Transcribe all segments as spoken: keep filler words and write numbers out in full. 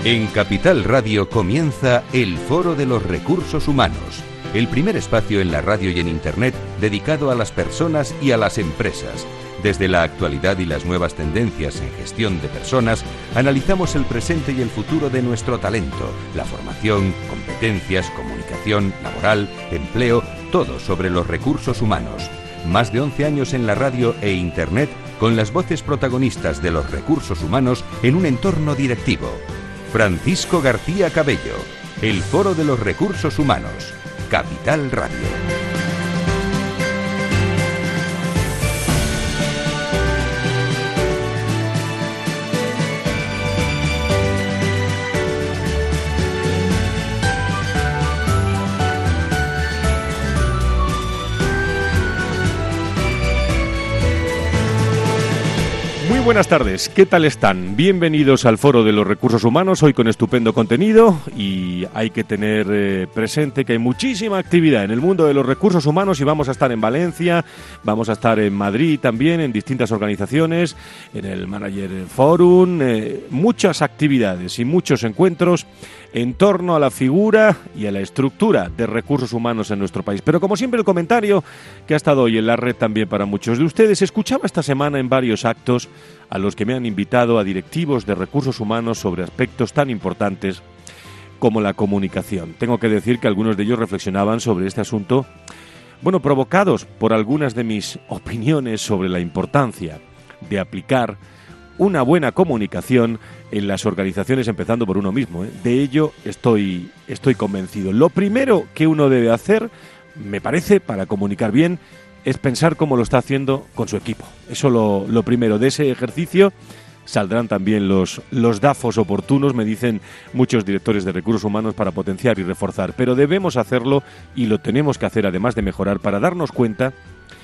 En Capital Radio comienza el Foro de los Recursos Humanos, el primer espacio en la radio y en Internet dedicado a las personas y a las empresas. Desde la actualidad y las nuevas tendencias en gestión de personas, analizamos el presente y el futuro de nuestro talento, la formación, competencias, comunicación, laboral, empleo, todo sobre los recursos humanos. Más de once años en la radio e Internet con las voces protagonistas de los recursos humanos en un entorno directivo. Francisco García Cabello, el Foro de los Recursos Humanos, Capital Radio. Buenas tardes, ¿qué tal están? Bienvenidos al Foro de los Recursos Humanos, hoy con estupendo contenido, y hay que tener eh, presente que hay muchísima actividad en el mundo de los recursos humanos y vamos a estar en Valencia, vamos a estar en Madrid también, en distintas organizaciones, en el Manager Forum, eh, muchas actividades y muchos encuentros en torno a la figura y a la estructura de recursos humanos en nuestro país. Pero como siempre el comentario que ha estado hoy en la red también para muchos de ustedes, escuchaba esta semana en varios actos a los que me han invitado a directivos de recursos humanos sobre aspectos tan importantes como la comunicación. Tengo que decir que algunos de ellos reflexionaban sobre este asunto, bueno, provocados por algunas de mis opiniones sobre la importancia de aplicar una buena comunicación en las organizaciones, empezando por uno mismo, ¿eh? De ello estoy, estoy convencido. Lo primero que uno debe hacer, me parece, para comunicar bien, es pensar cómo lo está haciendo con su equipo. Eso lo, lo primero. De ese ejercicio saldrán también los, los dafos oportunos, me dicen muchos directores de recursos humanos, para potenciar y reforzar. Pero debemos hacerlo y lo tenemos que hacer, además de mejorar, para darnos cuenta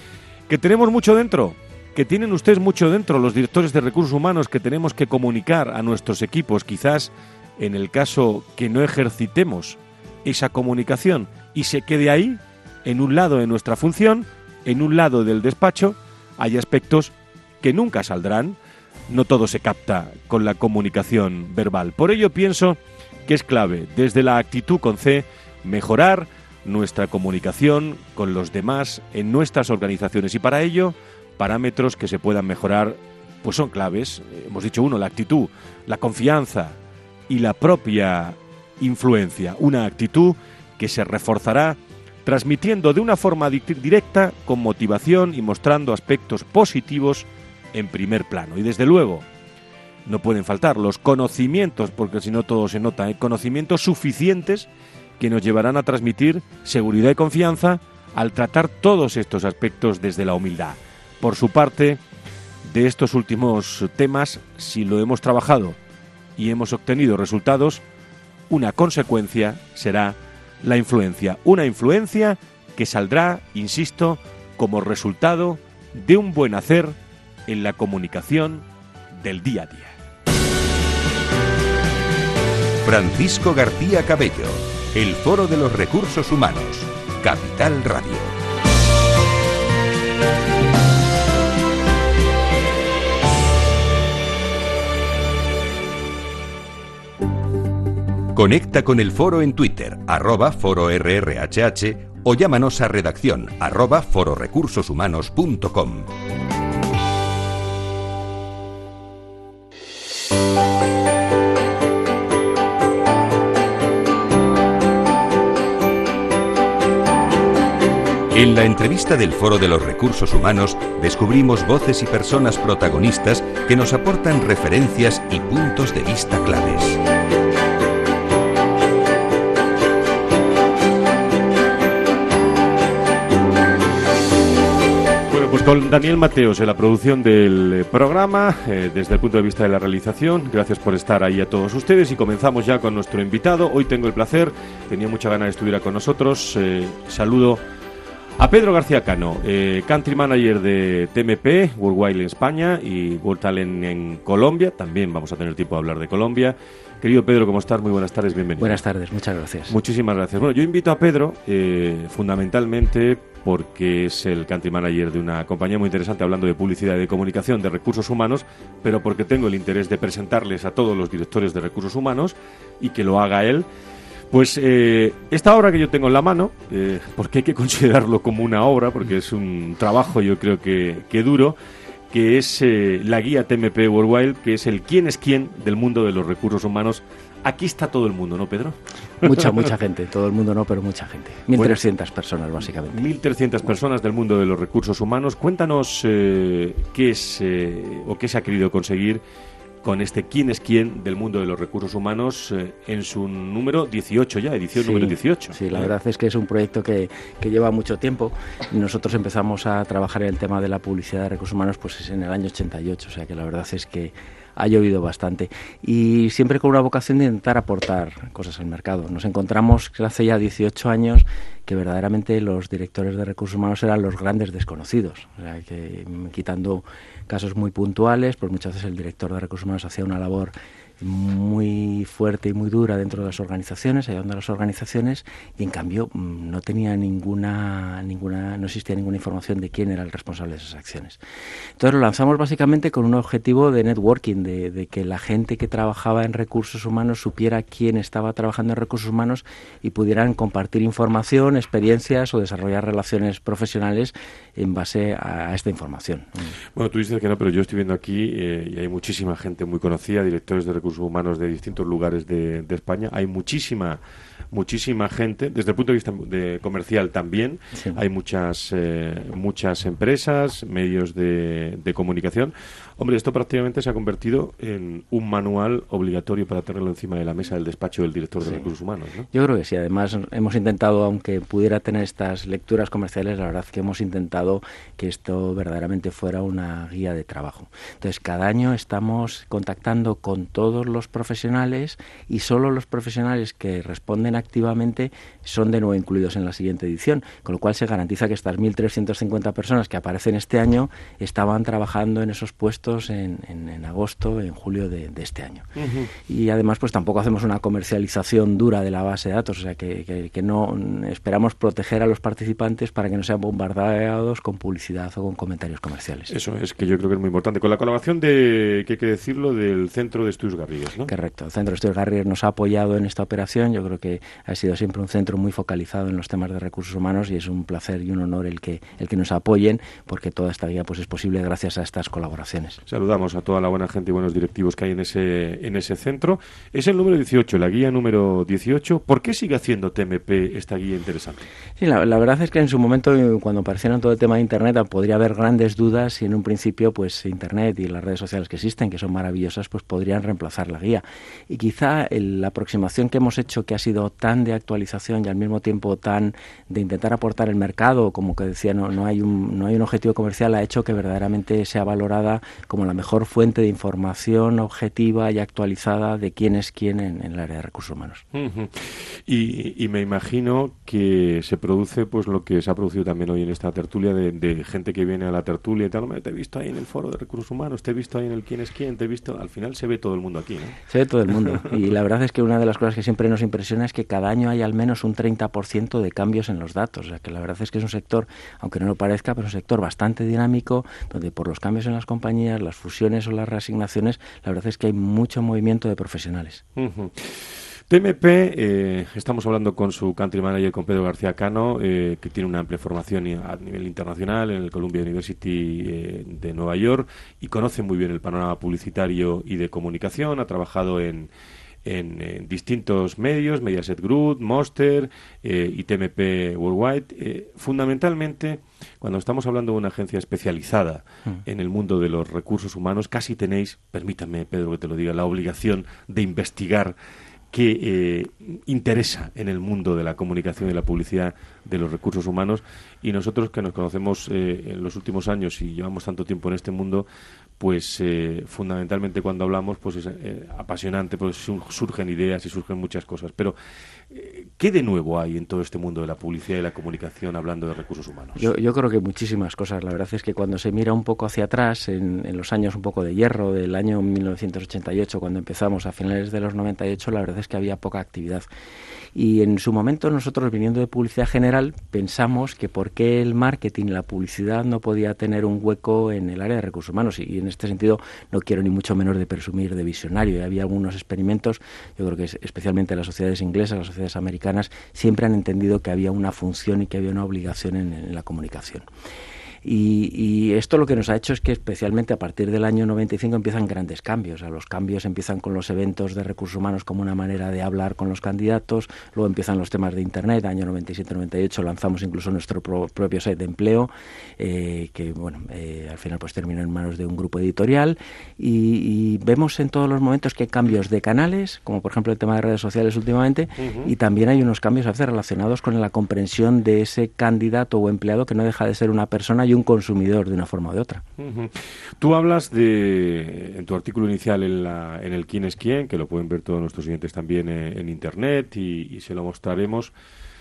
que tenemos mucho dentro, que tienen ustedes mucho dentro, los directores de recursos humanos, que tenemos que comunicar a nuestros equipos. Quizás en el caso que no ejercitemos esa comunicación y se quede ahí, en un lado de nuestra función, en un lado del despacho, hay aspectos que nunca saldrán. No todo se capta con la comunicación verbal. Por ello pienso que es clave, desde la actitud con C, mejorar nuestra comunicación con los demás en nuestras organizaciones. Y para ello, parámetros que se puedan mejorar, pues son claves. Hemos dicho uno, la actitud, la confianza y la propia influencia. Una actitud que se reforzará transmitiendo de una forma directa, con motivación y mostrando aspectos positivos en primer plano. Y desde luego, no pueden faltar los conocimientos, porque si no todo se nota, ¿eh? Conocimientos suficientes que nos llevarán a transmitir seguridad y confianza al tratar todos estos aspectos desde la humildad. Por su parte, de estos últimos temas, si lo hemos trabajado y hemos obtenido resultados, una consecuencia será la influencia. Una influencia que saldrá, insisto, como resultado de un buen hacer en la comunicación del día a día. Francisco García Cabello, el Foro de los Recursos Humanos, Capital Radio. Conecta con el foro en Twitter, arroba foro R R H H, o llámanos a redacción, arroba fororecursoshumanos punto com. En la entrevista del Foro de los Recursos Humanos descubrimos voces y personas protagonistas que nos aportan referencias y puntos de vista claves. Con Daniel Mateos en la producción del programa, eh, desde el punto de vista de la realización. Gracias por estar ahí a todos ustedes y comenzamos ya con nuestro invitado. Hoy tengo el placer, tenía mucha ganas de estuviera con nosotros. Eh, saludo A Pedro García Cano, eh, Country Manager de T M P, Worldwide en España y World Talent en Colombia. También vamos a tener tiempo de hablar de Colombia. Querido Pedro, ¿cómo estás? Muy buenas tardes, bienvenido. Buenas tardes, muchas gracias. Muchísimas gracias. Bueno, yo invito a Pedro eh, fundamentalmente porque es el Country Manager de una compañía muy interesante hablando de publicidad y de comunicación, de recursos humanos, pero porque tengo el interés de presentarles a todos los directores de recursos humanos y que lo haga él. Pues eh, esta obra que yo tengo en la mano, eh, porque hay que considerarlo como una obra, porque es un trabajo yo creo que, que duro, que es eh, la guía T M P Worldwide, que es el quién es quién del mundo de los recursos humanos. Aquí está todo el mundo, ¿no, Pedro? Mucha, mucha gente. Todo el mundo no, pero mucha gente. mil trescientas bueno, personas, básicamente. mil trescientas personas del mundo de los recursos humanos. Cuéntanos eh, qué es eh, o qué se ha querido conseguir con este quién es quién del mundo de los recursos humanos eh, en su número dieciocho ya, edición sí, número dieciocho. Sí, la verdad es que es un proyecto que, que lleva mucho tiempo. Nosotros empezamos a trabajar en el tema de la publicidad de recursos humanos pues en el año ochenta y ocho, o sea que la verdad es que ha llovido bastante y siempre con una vocación de intentar aportar cosas al mercado. Nos encontramos hace ya dieciocho años que verdaderamente los directores de recursos humanos eran los grandes desconocidos, o sea, que quitando casos muy puntuales, pues muchas veces el director de recursos humanos hacía una labor muy fuerte y muy dura dentro de las organizaciones, ayudando a las organizaciones, y en cambio no tenía ninguna, ninguna, no existía ninguna información de quién era el responsable de esas acciones. Entonces lo lanzamos básicamente con un objetivo de networking, de, de que la gente que trabajaba en recursos humanos supiera quién estaba trabajando en recursos humanos y pudieran compartir información, experiencias o desarrollar relaciones profesionales en base a, a esta información. Bueno, tú dices que no, pero yo estoy viendo aquí eh, y hay muchísima gente muy conocida, directores de recursos humanos de distintos lugares de, de España. Hay muchísima muchísima gente, desde el punto de vista de comercial también. Sí. Hay muchas eh, muchas empresas, medios de, de comunicación. Hombre, esto prácticamente se ha convertido en un manual obligatorio para tenerlo encima de la mesa del despacho del director de sí. recursos humanos, ¿no? Yo creo que sí. Además, hemos intentado, aunque pudiera tener estas lecturas comerciales, la verdad es que hemos intentado que esto verdaderamente fuera una guía de trabajo. Entonces, cada año estamos contactando con todos los profesionales y solo los profesionales que responden activamente son de nuevo incluidos en la siguiente edición, con lo cual se garantiza que estas mil trescientas cincuenta personas que aparecen este año estaban trabajando en esos puestos En, en, en agosto, en julio de, de este año. Uh-huh. Y además pues tampoco hacemos una comercialización dura de la base de datos, o sea que, que, que no esperamos proteger a los participantes para que no sean bombardeados con publicidad o con comentarios comerciales. Eso es que yo creo que es muy importante. Con la colaboración de, que hay que decirlo, del Centro de Estudios Garrigues, ¿no? Correcto, el Centro de Estudios Garrigues nos ha apoyado en esta operación. Yo creo que ha sido siempre un centro muy focalizado en los temas de recursos humanos y es un placer y un honor el que, el que nos apoyen, porque toda esta guía pues es posible gracias a estas colaboraciones. Saludamos a toda la buena gente y buenos directivos que hay en ese en ese centro. Es el número dieciocho, la guía número dieciocho. ¿Por qué sigue haciendo T M P esta guía interesante? Sí, la, la verdad es que en su momento, cuando aparecieron todo el tema de Internet, podría haber grandes dudas y en un principio pues Internet y las redes sociales que existen, que son maravillosas, pues podrían reemplazar la guía. Y quizá el, la aproximación que hemos hecho, que ha sido tan de actualización y al mismo tiempo tan de intentar aportar el mercado, como que decía, no, no hay un no hay un objetivo comercial, ha hecho que verdaderamente sea valorada como la mejor fuente de información objetiva y actualizada de quién es quién en, en el área de recursos humanos. Uh-huh. Y, y me imagino que se produce pues lo que se ha producido también hoy en esta tertulia de, de gente que viene a la tertulia y tal, te he visto ahí en el foro de recursos humanos, te he visto ahí en el quién es quién, te he visto, al final se ve todo el mundo aquí, ¿no? Se ve todo el mundo y la verdad es que una de las cosas que siempre nos impresiona es que cada año hay al menos un treinta por ciento de cambios en los datos, o sea que la verdad es que es un sector, aunque no lo parezca, pero es un sector bastante dinámico, donde por los cambios en las compañías, las fusiones o las reasignaciones, la verdad es que hay mucho movimiento de profesionales. Uh-huh. T M P, eh, estamos hablando con su country manager, con Pedro García Cano, eh, que tiene una amplia formación a nivel internacional en el Columbia University eh, de Nueva York y conoce muy bien el panorama publicitario y de comunicación. Ha trabajado en, en, en distintos medios, Mediaset Group, Monster eh, y T M P Worldwide. Eh, fundamentalmente, cuando estamos hablando de una agencia especializada mm. en el mundo de los recursos humanos, casi tenéis, permítame, Pedro, que te lo diga, la obligación de investigar que eh, interesa en el mundo de la comunicación y la publicidad de los recursos humanos, y nosotros que nos conocemos eh, en los últimos años y llevamos tanto tiempo en este mundo, pues eh, fundamentalmente cuando hablamos pues es eh, apasionante, pues surgen ideas y surgen muchas cosas. Pero eh, ¿qué de nuevo hay en todo este mundo de la publicidad y la comunicación hablando de recursos humanos? Yo, yo creo que muchísimas cosas. La verdad es que cuando se mira un poco hacia atrás, en, en los años un poco de hierro, del año mil novecientos ochenta y ocho, cuando empezamos, a finales de los noventa y ocho, la verdad es que había poca actividad. Y en su momento nosotros, viniendo de publicidad general, pensamos que por qué el marketing y la publicidad no podía tener un hueco en el área de recursos humanos. Y en este sentido no quiero ni mucho menos de presumir de visionario. Y había algunos experimentos, yo creo que es, especialmente las sociedades inglesas, las sociedades americanas, siempre han entendido que había una función y que había una obligación en, en la comunicación. Y, y esto lo que nos ha hecho es que especialmente a partir del año noventa y cinco empiezan grandes cambios. O sea, los cambios empiezan con los eventos de recursos humanos como una manera de hablar con los candidatos, luego empiezan los temas de Internet, año noventa y siete noventa y ocho lanzamos incluso nuestro pro, propio site de empleo, eh, que bueno, eh, al final pues terminó en manos de un grupo editorial y, y vemos en todos los momentos que hay cambios de canales, como por ejemplo el tema de redes sociales últimamente, uh-huh. y también hay unos cambios a veces relacionados con la comprensión de ese candidato o empleado que no deja de ser una persona y un consumidor de una forma o de otra. Uh-huh. Tú hablas de, en tu artículo inicial en, la, en el Quién es quién, que lo pueden ver todos nuestros oyentes también en, en Internet y, y se lo mostraremos,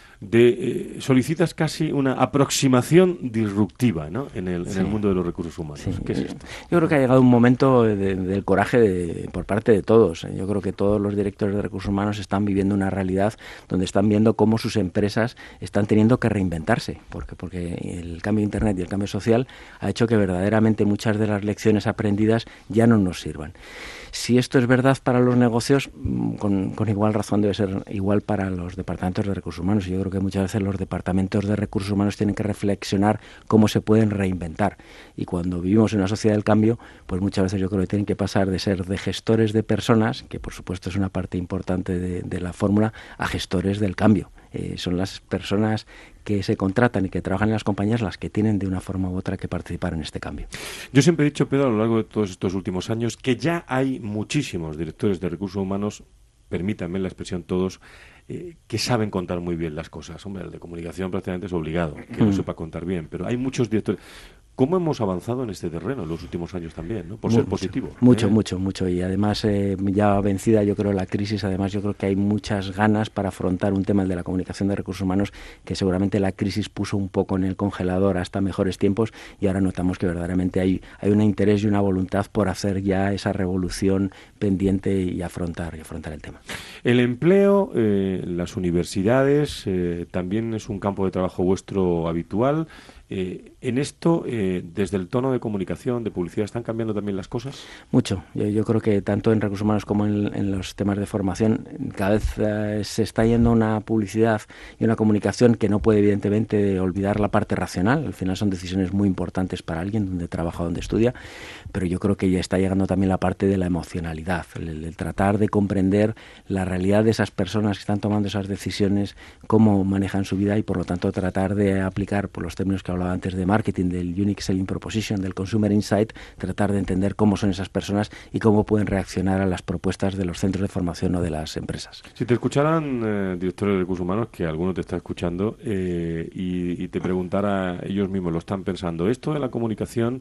de eh, solicitas casi una aproximación disruptiva, ¿no? en, el, sí. en el mundo de los recursos humanos. Sí. ¿Qué es esto? Yo creo que ha llegado un momento de, de, del coraje de, por parte de todos. Yo creo que todos los directores de recursos humanos están viviendo una realidad donde están viendo cómo sus empresas están teniendo que reinventarse, porque, porque el cambio de Internet y el cambio social ha hecho que verdaderamente muchas de las lecciones aprendidas ya no nos sirvan. Si esto es verdad para los negocios, con, con igual razón debe ser igual para los departamentos de recursos humanos. Y yo creo que muchas veces los departamentos de recursos humanos tienen que reflexionar cómo se pueden reinventar. Y cuando vivimos en una sociedad del cambio, pues muchas veces yo creo que tienen que pasar de ser de gestores de personas, que por supuesto es una parte importante de, de la fórmula, a gestores del cambio. Eh, son las personas que se contratan y que trabajan en las compañías las que tienen de una forma u otra que participar en este cambio. Yo siempre he dicho, Pedro, a lo largo de todos estos últimos años, que ya hay muchísimos directores de recursos humanos, permítanme la expresión todos, eh, que saben contar muy bien las cosas. Hombre, el de comunicación prácticamente es obligado, que mm. lo sepa contar bien, pero hay muchos directores. ¿Cómo hemos avanzado en este terreno en los últimos años también, ¿no? Por mucho, ser positivo? Mucho, ¿eh? mucho, mucho. Y además, eh, ya vencida yo creo la crisis, además yo creo que hay muchas ganas para afrontar un tema, el de la comunicación de recursos humanos, que seguramente la crisis puso un poco en el congelador hasta mejores tiempos y ahora notamos que verdaderamente hay, hay un interés y una voluntad por hacer ya esa revolución pendiente y afrontar, y afrontar el tema. El empleo, eh, las universidades, eh, también es un campo de trabajo vuestro habitual. Eh, en esto, eh, desde el tono de comunicación, de publicidad, ¿están cambiando también las cosas? Mucho. Yo, yo creo que tanto en recursos humanos como en, en los temas de formación, cada vez eh, se está yendo una publicidad y una comunicación que no puede evidentemente olvidar la parte racional. Al final son decisiones muy importantes para alguien donde trabaja, donde estudia, pero yo creo que ya está llegando también la parte de la emocionalidad, el, el tratar de comprender la realidad de esas personas que están tomando esas decisiones, cómo manejan su vida y por lo tanto tratar de aplicar por los términos que hablaba antes de marketing, del Unique Selling Proposition, del Consumer Insight, tratar de entender cómo son esas personas y cómo pueden reaccionar a las propuestas de los centros de formación o de las empresas. Si te escucharan eh, directores de recursos humanos, que alguno te está escuchando, eh, y, y te preguntara, ellos mismos lo están pensando, esto de la comunicación,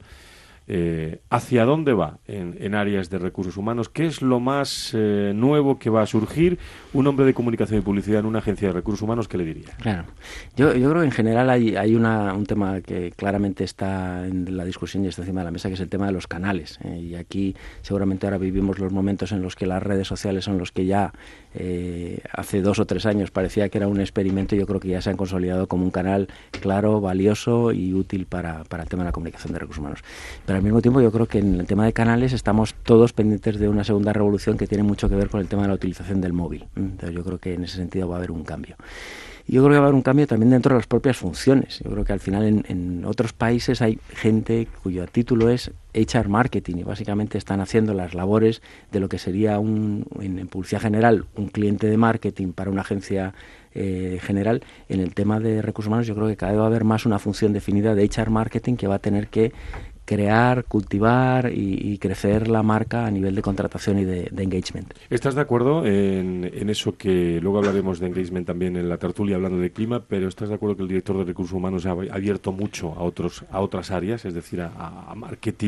Eh, ¿hacia dónde va en, en áreas de recursos humanos? ¿Qué es lo más eh, nuevo que va a surgir? Un hombre de comunicación y publicidad en una agencia de recursos humanos, ¿qué le diría? Claro, yo, yo creo que en general hay, hay una, un tema que claramente está en la discusión y está encima de la mesa, que es el tema de los canales. Eh, y aquí seguramente ahora vivimos los momentos en los que las redes sociales son los que ya eh, hace dos o tres años parecía que era un experimento, y yo creo que ya se han consolidado como un canal claro, valioso y útil para, para el tema de la comunicación de recursos humanos. Pero al mismo tiempo yo creo que en el tema de canales estamos todos pendientes de una segunda revolución que tiene mucho que ver con el tema de la utilización del móvil. Entonces yo creo que en ese sentido va a haber un cambio. Y yo creo que va a haber un cambio también dentro de las propias funciones. Yo creo que al final en, en otros países hay gente cuyo título es H R Marketing y básicamente están haciendo las labores de lo que sería un, en, en publicidad general, un cliente de marketing para una agencia eh, general. En el tema de recursos humanos yo creo que cada vez va a haber más una función definida de H R Marketing que va a tener que crear, cultivar y, y crecer la marca a nivel de contratación y de, de engagement. ¿Estás de acuerdo en, en eso que luego hablaremos de engagement también en la tertulia hablando de clima, pero estás de acuerdo que el director de recursos humanos ha abierto mucho a otros a otras áreas, es decir, a, a marketing,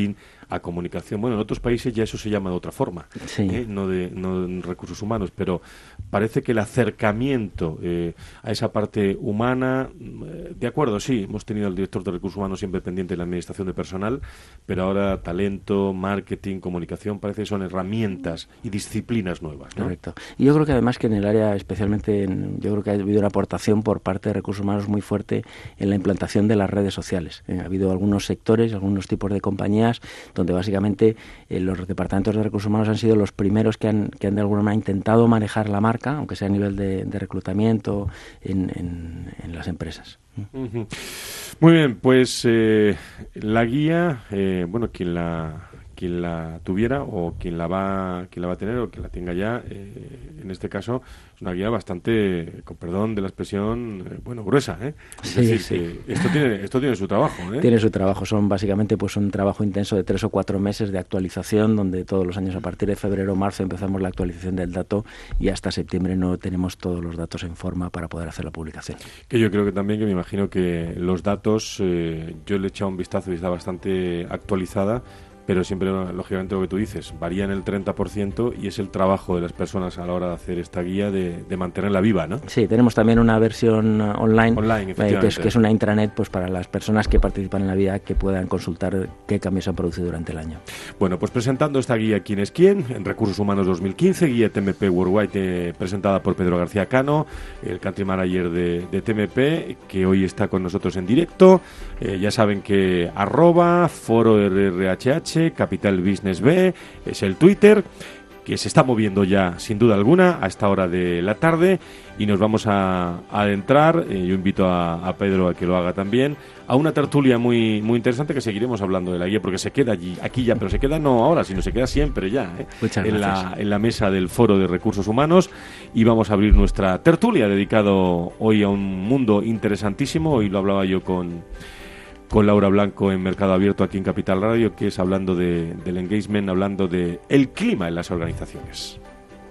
a comunicación. Bueno, en otros países ya eso se llama de otra forma, sí. ¿eh? no, de, no de recursos humanos, pero parece que el acercamiento eh, a esa parte humana, eh, de acuerdo, sí, hemos tenido al director de recursos humanos siempre pendiente de la administración de personal, pero ahora talento, marketing, comunicación, parece que son herramientas y disciplinas nuevas, ¿no? Correcto. Y yo creo que además que en el área, especialmente, en, yo creo que ha habido una aportación por parte de recursos humanos muy fuerte en la implantación de las redes sociales. Eh, ha habido algunos sectores, algunos tipos de compañías donde básicamente eh, los departamentos de recursos humanos han sido los primeros que han, que han de alguna manera intentado manejar la marca, aunque sea a nivel de, de reclutamiento en, en, en las empresas. Uh-huh. Muy bien, pues eh, la guía, eh, bueno, quien la quien la tuviera o quien la va quien la va a tener o quien la tenga ya, eh, en este caso es una guía bastante, con perdón de la expresión, eh, bueno, gruesa, ¿eh? Es sí, decir, sí. que esto tiene esto tiene su trabajo, ¿eh? Tiene su trabajo, son básicamente pues un trabajo intenso de tres o cuatro meses de actualización, donde todos los años a partir de febrero o marzo empezamos la actualización del dato y hasta septiembre no tenemos todos los datos en forma para poder hacer la publicación. Que yo creo que también, que me imagino que los datos, eh, yo le he echado un vistazo y está bastante actualizada, pero siempre, lógicamente, lo que tú dices, varía en el treinta por ciento y es el trabajo de las personas a la hora de hacer esta guía de, de mantenerla viva, ¿no? Sí, tenemos también una versión uh, online, online eh, que, es, que es una intranet pues para las personas que participan en la guía, que puedan consultar qué cambios se han producido durante el año. Bueno, pues presentando esta guía ¿Quién es quién? En Recursos Humanos dos mil quince, guía T M P Worldwide, eh, presentada por Pedro García Cano, el country manager de, de T M P, que hoy está con nosotros en directo. Eh, ya saben que arroba foro R R H H, Capital Business B, es el Twitter, que se está moviendo ya sin duda alguna a esta hora de la tarde, y nos vamos a, a adentrar, eh, yo invito a, a Pedro a que lo haga también, a una tertulia muy muy interesante, que seguiremos hablando de la guía porque se queda allí, aquí ya, pero se queda no ahora, sino se queda siempre ya, ¿eh? Muchas en gracias. la, en la mesa del Foro de Recursos Humanos, y vamos a abrir nuestra tertulia dedicado hoy a un mundo interesantísimo. Hoy lo hablaba yo con con Laura Blanco en Mercado Abierto aquí en Capital Radio, que es hablando de, del engagement, hablando de el clima en las organizaciones.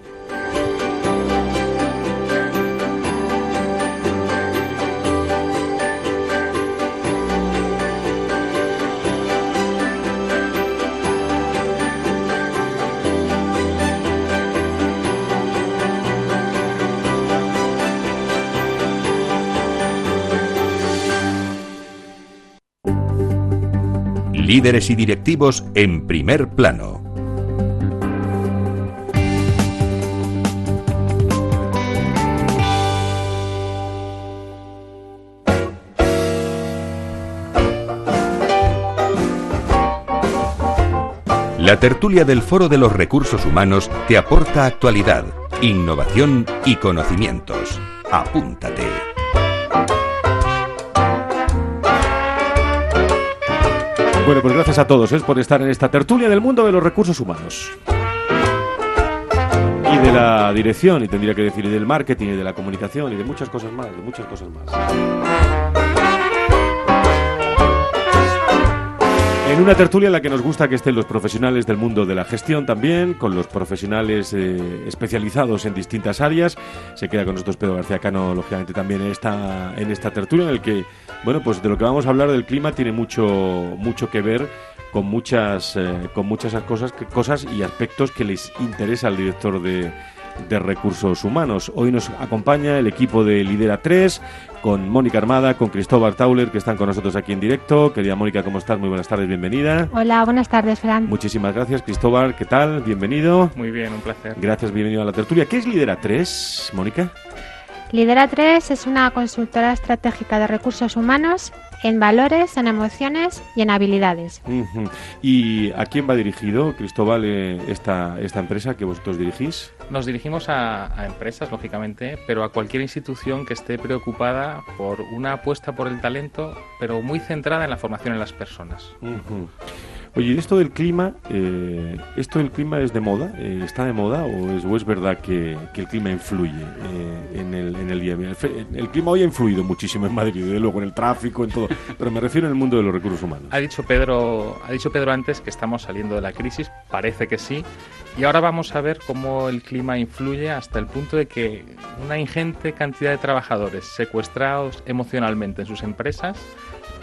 Líderes y directivos en primer plano. La tertulia del Foro de los Recursos Humanos te aporta actualidad, innovación y conocimientos. Apúntate. Bueno, pues gracias a todos, ¿eh? por estar en esta tertulia del mundo de los recursos humanos. Y de la dirección, y tendría que decir, y del marketing, y de la comunicación, y de muchas cosas más, de muchas cosas más. En una tertulia en la que nos gusta que estén los profesionales del mundo de la gestión también, con los profesionales eh, especializados en distintas áreas. Se queda con nosotros Pedro García Cano, lógicamente, también en esta, en esta tertulia, en el que, bueno, pues de lo que vamos a hablar del clima tiene mucho, mucho que ver con muchas, eh, con muchas cosas, cosas y aspectos que les interesa al director de, de Recursos Humanos. Hoy nos acompaña el equipo de Lidera tres, con Mónica Armada, con Cristóbal Tauler, que están con nosotros aquí en directo. Querida Mónica, ¿cómo estás? Muy buenas tardes, bienvenida. Hola, buenas tardes, Fran. Muchísimas gracias. Cristóbal, ¿qué tal? Bienvenido. Muy bien, un placer. Gracias, bienvenido a la tertulia. ¿Qué es Lidera tres, Mónica? Lidera tres es una consultora estratégica de recursos humanos en valores, en emociones y en habilidades. Uh-huh. ¿Y a quién va dirigido, Cristóbal, eh, esta, esta empresa que vosotros dirigís? Nos dirigimos a, a empresas, lógicamente, pero a cualquier institución que esté preocupada por una apuesta por el talento, pero muy centrada en la formación en las personas. Uh-huh. Oye, esto del clima, eh, ¿esto del clima es de moda? Eh, ¿Está de moda o es, o es verdad que, que el clima influye eh, en, el, en el día a día? El, el clima hoy ha influido muchísimo en Madrid, desde luego en el tráfico, en todo, pero me refiero en el mundo de los recursos humanos. Ha dicho Pedro, ha dicho Pedro antes que estamos saliendo de la crisis, parece que sí, y ahora vamos a ver cómo el clima influye hasta el punto de que una ingente cantidad de trabajadores secuestrados emocionalmente en sus empresas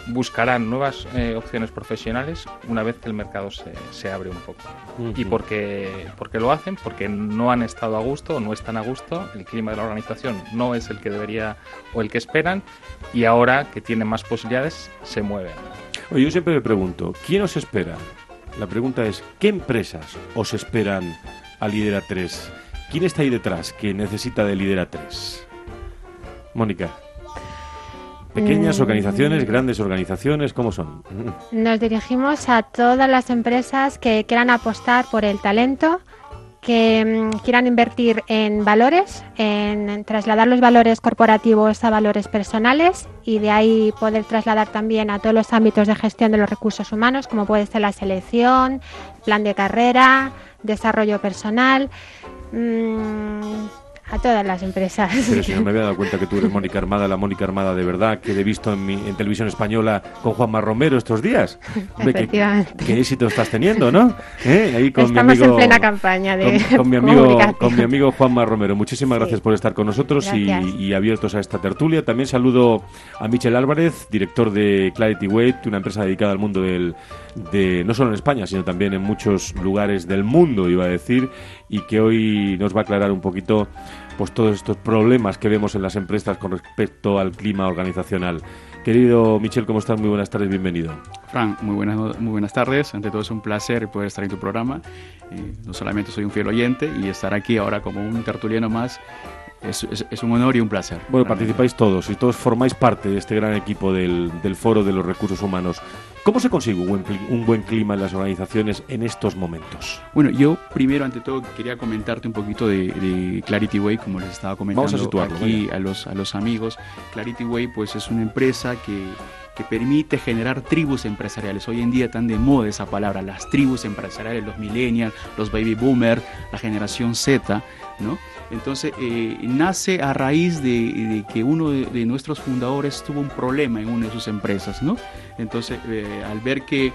buscarán nuevas eh, opciones profesionales una vez que el mercado se, se abre un poco. Uh-huh. ¿Y por qué, por qué lo hacen? Porque no han estado a gusto o no están a gusto, el clima de la organización no es el que debería o el que esperan, y ahora que tienen más posibilidades se mueven. Oye, yo siempre me pregunto, ¿quién os espera? La pregunta es, ¿qué empresas os esperan a Lidera tres? ¿Quién está ahí detrás que necesita de Lidera tres? Mónica. ¿Pequeñas organizaciones, grandes organizaciones? ¿Cómo son? Nos dirigimos a todas las empresas que quieran apostar por el talento, que um, quieran invertir en valores, en, en trasladar los valores corporativos a valores personales y de ahí poder trasladar también a todos los ámbitos de gestión de los recursos humanos, como puede ser la selección, plan de carrera, desarrollo personal. Mmm, A todas las empresas. Pero si no me había dado cuenta que tú eres Mónica Armada, la Mónica Armada de verdad, que he visto en, mi, en televisión española con Juanma Romero estos días. Hombre, Efectivamente. Qué, qué éxito estás teniendo, ¿no? ¿Eh? Ahí con Estamos mi amigo, en plena campaña de con, con mi amigo, comunicación. con mi amigo Juanma Romero. Muchísimas sí. gracias por estar con nosotros y, y abiertos a esta tertulia. También saludo a Michel Álvarez, director de Clarity Way, una empresa dedicada al mundo del, de no solo en España, sino también en muchos lugares del mundo, iba a decir, y que hoy nos va a aclarar un poquito pues todos estos problemas que vemos en las empresas con respecto al clima organizacional. Querido Michel, ¿cómo estás? Muy buenas tardes, bienvenido. Fran, muy buenas, muy buenas tardes. Ante todo es un placer poder estar en tu programa. Eh, no solamente soy un fiel oyente y estar aquí ahora como un tertuliano más es, es, es un honor y un placer. Bueno, participáis todos y todos formáis parte de este gran equipo del, del Foro de los Recursos Humanos. ¿Cómo se consigue un buen, un buen clima en las organizaciones en estos momentos? Bueno, yo primero, ante todo, quería comentarte un poquito de, de Clarity Way, como les estaba comentando. Vamos a situarlo, aquí a los, a los amigos. Clarity Way, pues, es una empresa que, que permite generar tribus empresariales. Hoy en día están de moda esa palabra, las tribus empresariales, los millennials, los baby boomers, la generación Z, ¿no? Entonces, eh, nace a raíz de, de que uno de, de nuestros fundadores tuvo un problema en una de sus empresas, ¿no? Entonces, eh, al ver que,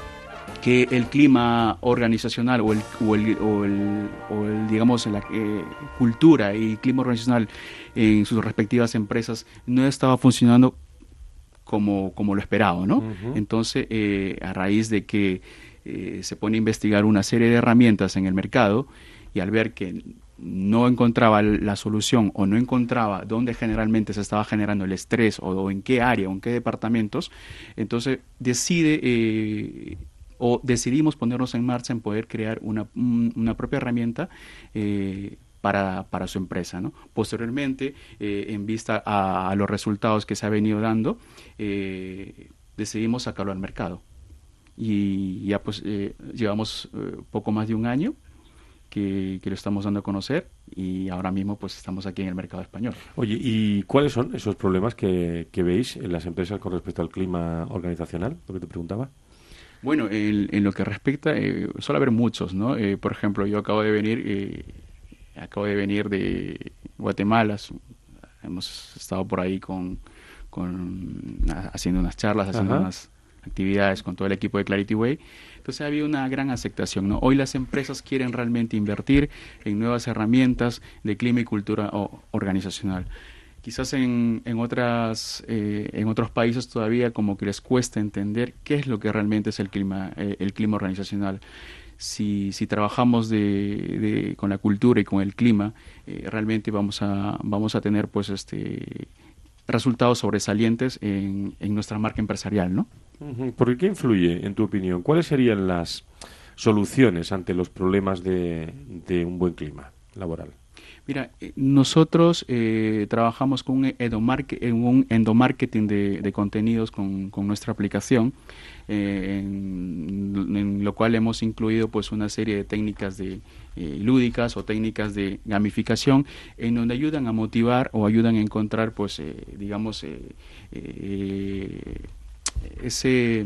que el clima organizacional o el, o el, o el, o el digamos, la eh, cultura y clima organizacional en sus respectivas empresas no estaba funcionando como, como lo esperado, ¿no? Uh-huh. Entonces, eh, a raíz de que eh, se pone a investigar una serie de herramientas en el mercado y al ver que no encontraba la solución o no encontraba dónde generalmente se estaba generando el estrés o, o en qué área o en qué departamentos, entonces decide eh, o decidimos ponernos en marcha en poder crear una, un, una propia herramienta eh, para, para su empresa, ¿no? Posteriormente, eh, en vista a, a los resultados que se ha venido dando, eh, decidimos sacarlo al mercado. Y ya pues eh, llevamos eh, poco más de un año Que, que lo estamos dando a conocer y ahora mismo pues estamos aquí en el mercado español. Oye, ¿y cuáles son esos problemas que, que veis en las empresas con respecto al clima organizacional? Lo que te preguntaba. Bueno, en, en lo que respecta, eh, suele haber muchos, ¿no? Eh, por ejemplo, yo acabo de venir, eh, acabo de venir de Guatemala, hemos estado por ahí con, con haciendo unas charlas, haciendo Ajá. unas actividades con todo el equipo de Clarity Way. Entonces ha habido una gran aceptación, ¿no? Hoy las empresas quieren realmente invertir en nuevas herramientas de clima y cultura o, organizacional. Quizás en, en, otras, eh, en otros países todavía como que les cuesta entender qué es lo que realmente es el clima, eh, el clima organizacional. Si, si trabajamos de, de, con la cultura y con el clima, eh, realmente vamos a, vamos a tener pues este resultados sobresalientes en, en nuestra marca empresarial, ¿no? ¿Por qué influye, en tu opinión? ¿Cuáles serían las soluciones ante los problemas de, de un buen clima laboral? Mira, nosotros eh, trabajamos con un, endomarket, un endomarketing de, de contenidos con, con nuestra aplicación, eh, en, en lo cual hemos incluido pues una serie de técnicas de, eh, lúdicas o técnicas de gamificación en donde ayudan a motivar o ayudan a encontrar pues eh, digamos eh, eh, ese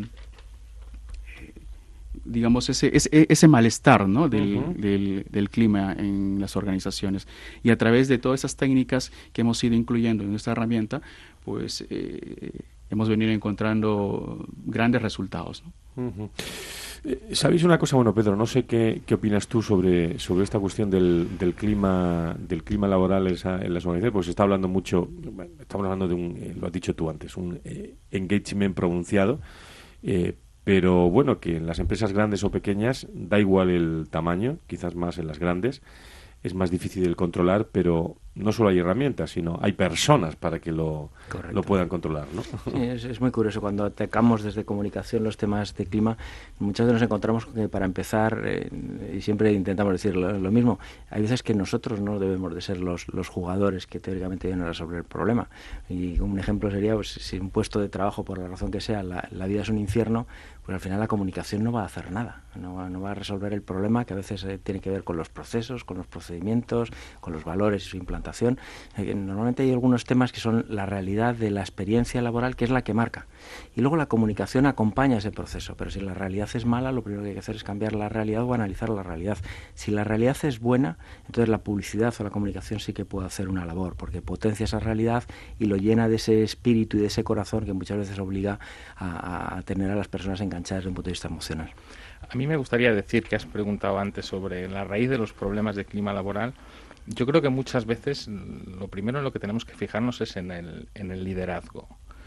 digamos ese, ese, ese malestar, ¿no? del, uh-huh. del, del clima en las organizaciones, y a través de todas esas técnicas que hemos ido incluyendo en nuestra herramienta pues eh, hemos venido encontrando grandes resultados, ¿no? Uh-huh. ¿Sabéis una cosa? Bueno, Pedro, no sé qué, qué opinas tú sobre, sobre esta cuestión del, del clima del clima laboral en, esa, en las organizaciones, porque se está hablando mucho, estamos hablando de un, eh, lo has dicho tú antes, un eh, engagement pronunciado, eh, pero bueno, que en las empresas grandes o pequeñas da igual el tamaño, quizás más en las grandes, es más difícil el controlar, pero no solo hay herramientas, sino hay personas para que lo, lo puedan controlar, ¿no? Sí, es, es muy curioso. Cuando atacamos desde comunicación los temas de clima, muchas veces nos encontramos que, para empezar, eh, y siempre intentamos decir lo, lo mismo, hay veces que nosotros no debemos de ser los, los jugadores que teóricamente deben resolver el problema. Y un ejemplo sería, pues, si un puesto de trabajo, por la razón que sea, la, la vida es un infierno, pues al final la comunicación no va a hacer nada, no va, no va a resolver el problema, que a veces eh, tiene que ver con los procesos, con los procedimientos, con los valores y su implantación. Eh, normalmente hay algunos temas que son la realidad de la experiencia laboral, que es la que marca. Y luego la comunicación acompaña ese proceso, pero si la realidad es mala, lo primero que hay que hacer es cambiar la realidad o analizar la realidad. Si la realidad es buena, entonces la publicidad o la comunicación sí que puede hacer una labor, porque potencia esa realidad y lo llena de ese espíritu y de ese corazón que muchas veces obliga a, a tener a las personas enganchadas desde un punto de vista emocional. A mí me gustaría decir, que has preguntado antes sobre la raíz de los problemas de clima laboral. Yo creo que muchas veces lo primero en lo que tenemos que fijarnos es en el, en el liderazgo.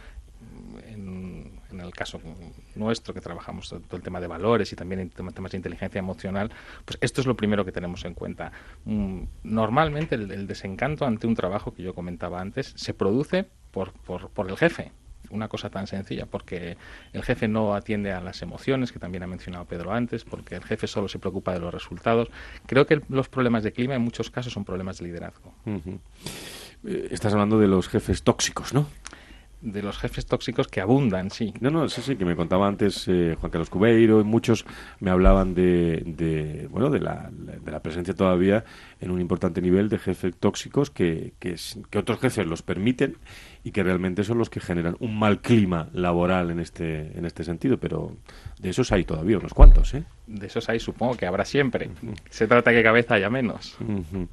En, en el caso nuestro, que trabajamos todo el tema de valores y también en temas de inteligencia emocional, pues esto es lo primero que tenemos en cuenta. Normalmente el, el desencanto ante un trabajo, que yo comentaba antes, se produce por, por, por el jefe. Una cosa tan sencilla, porque el jefe no atiende a las emociones, que también ha mencionado Pedro antes, porque el jefe solo se preocupa de los resultados. Creo que los problemas de clima en muchos casos son problemas de liderazgo. Uh-huh. Estás hablando de los jefes tóxicos, ¿no? De los jefes tóxicos que abundan, sí. No, no, sí, sí, que me contaba antes eh, Juan Carlos Cubeiro, y muchos me hablaban de, de bueno, de la, de la presencia todavía en un importante nivel de jefes tóxicos que, que, que otros jefes los permiten y que realmente son los que generan un mal clima laboral en este en este sentido, pero de esos hay todavía unos cuantos, ¿eh? De esos hay, supongo que habrá siempre. Uh-huh. Se trata que cada vez haya menos. Uh-huh.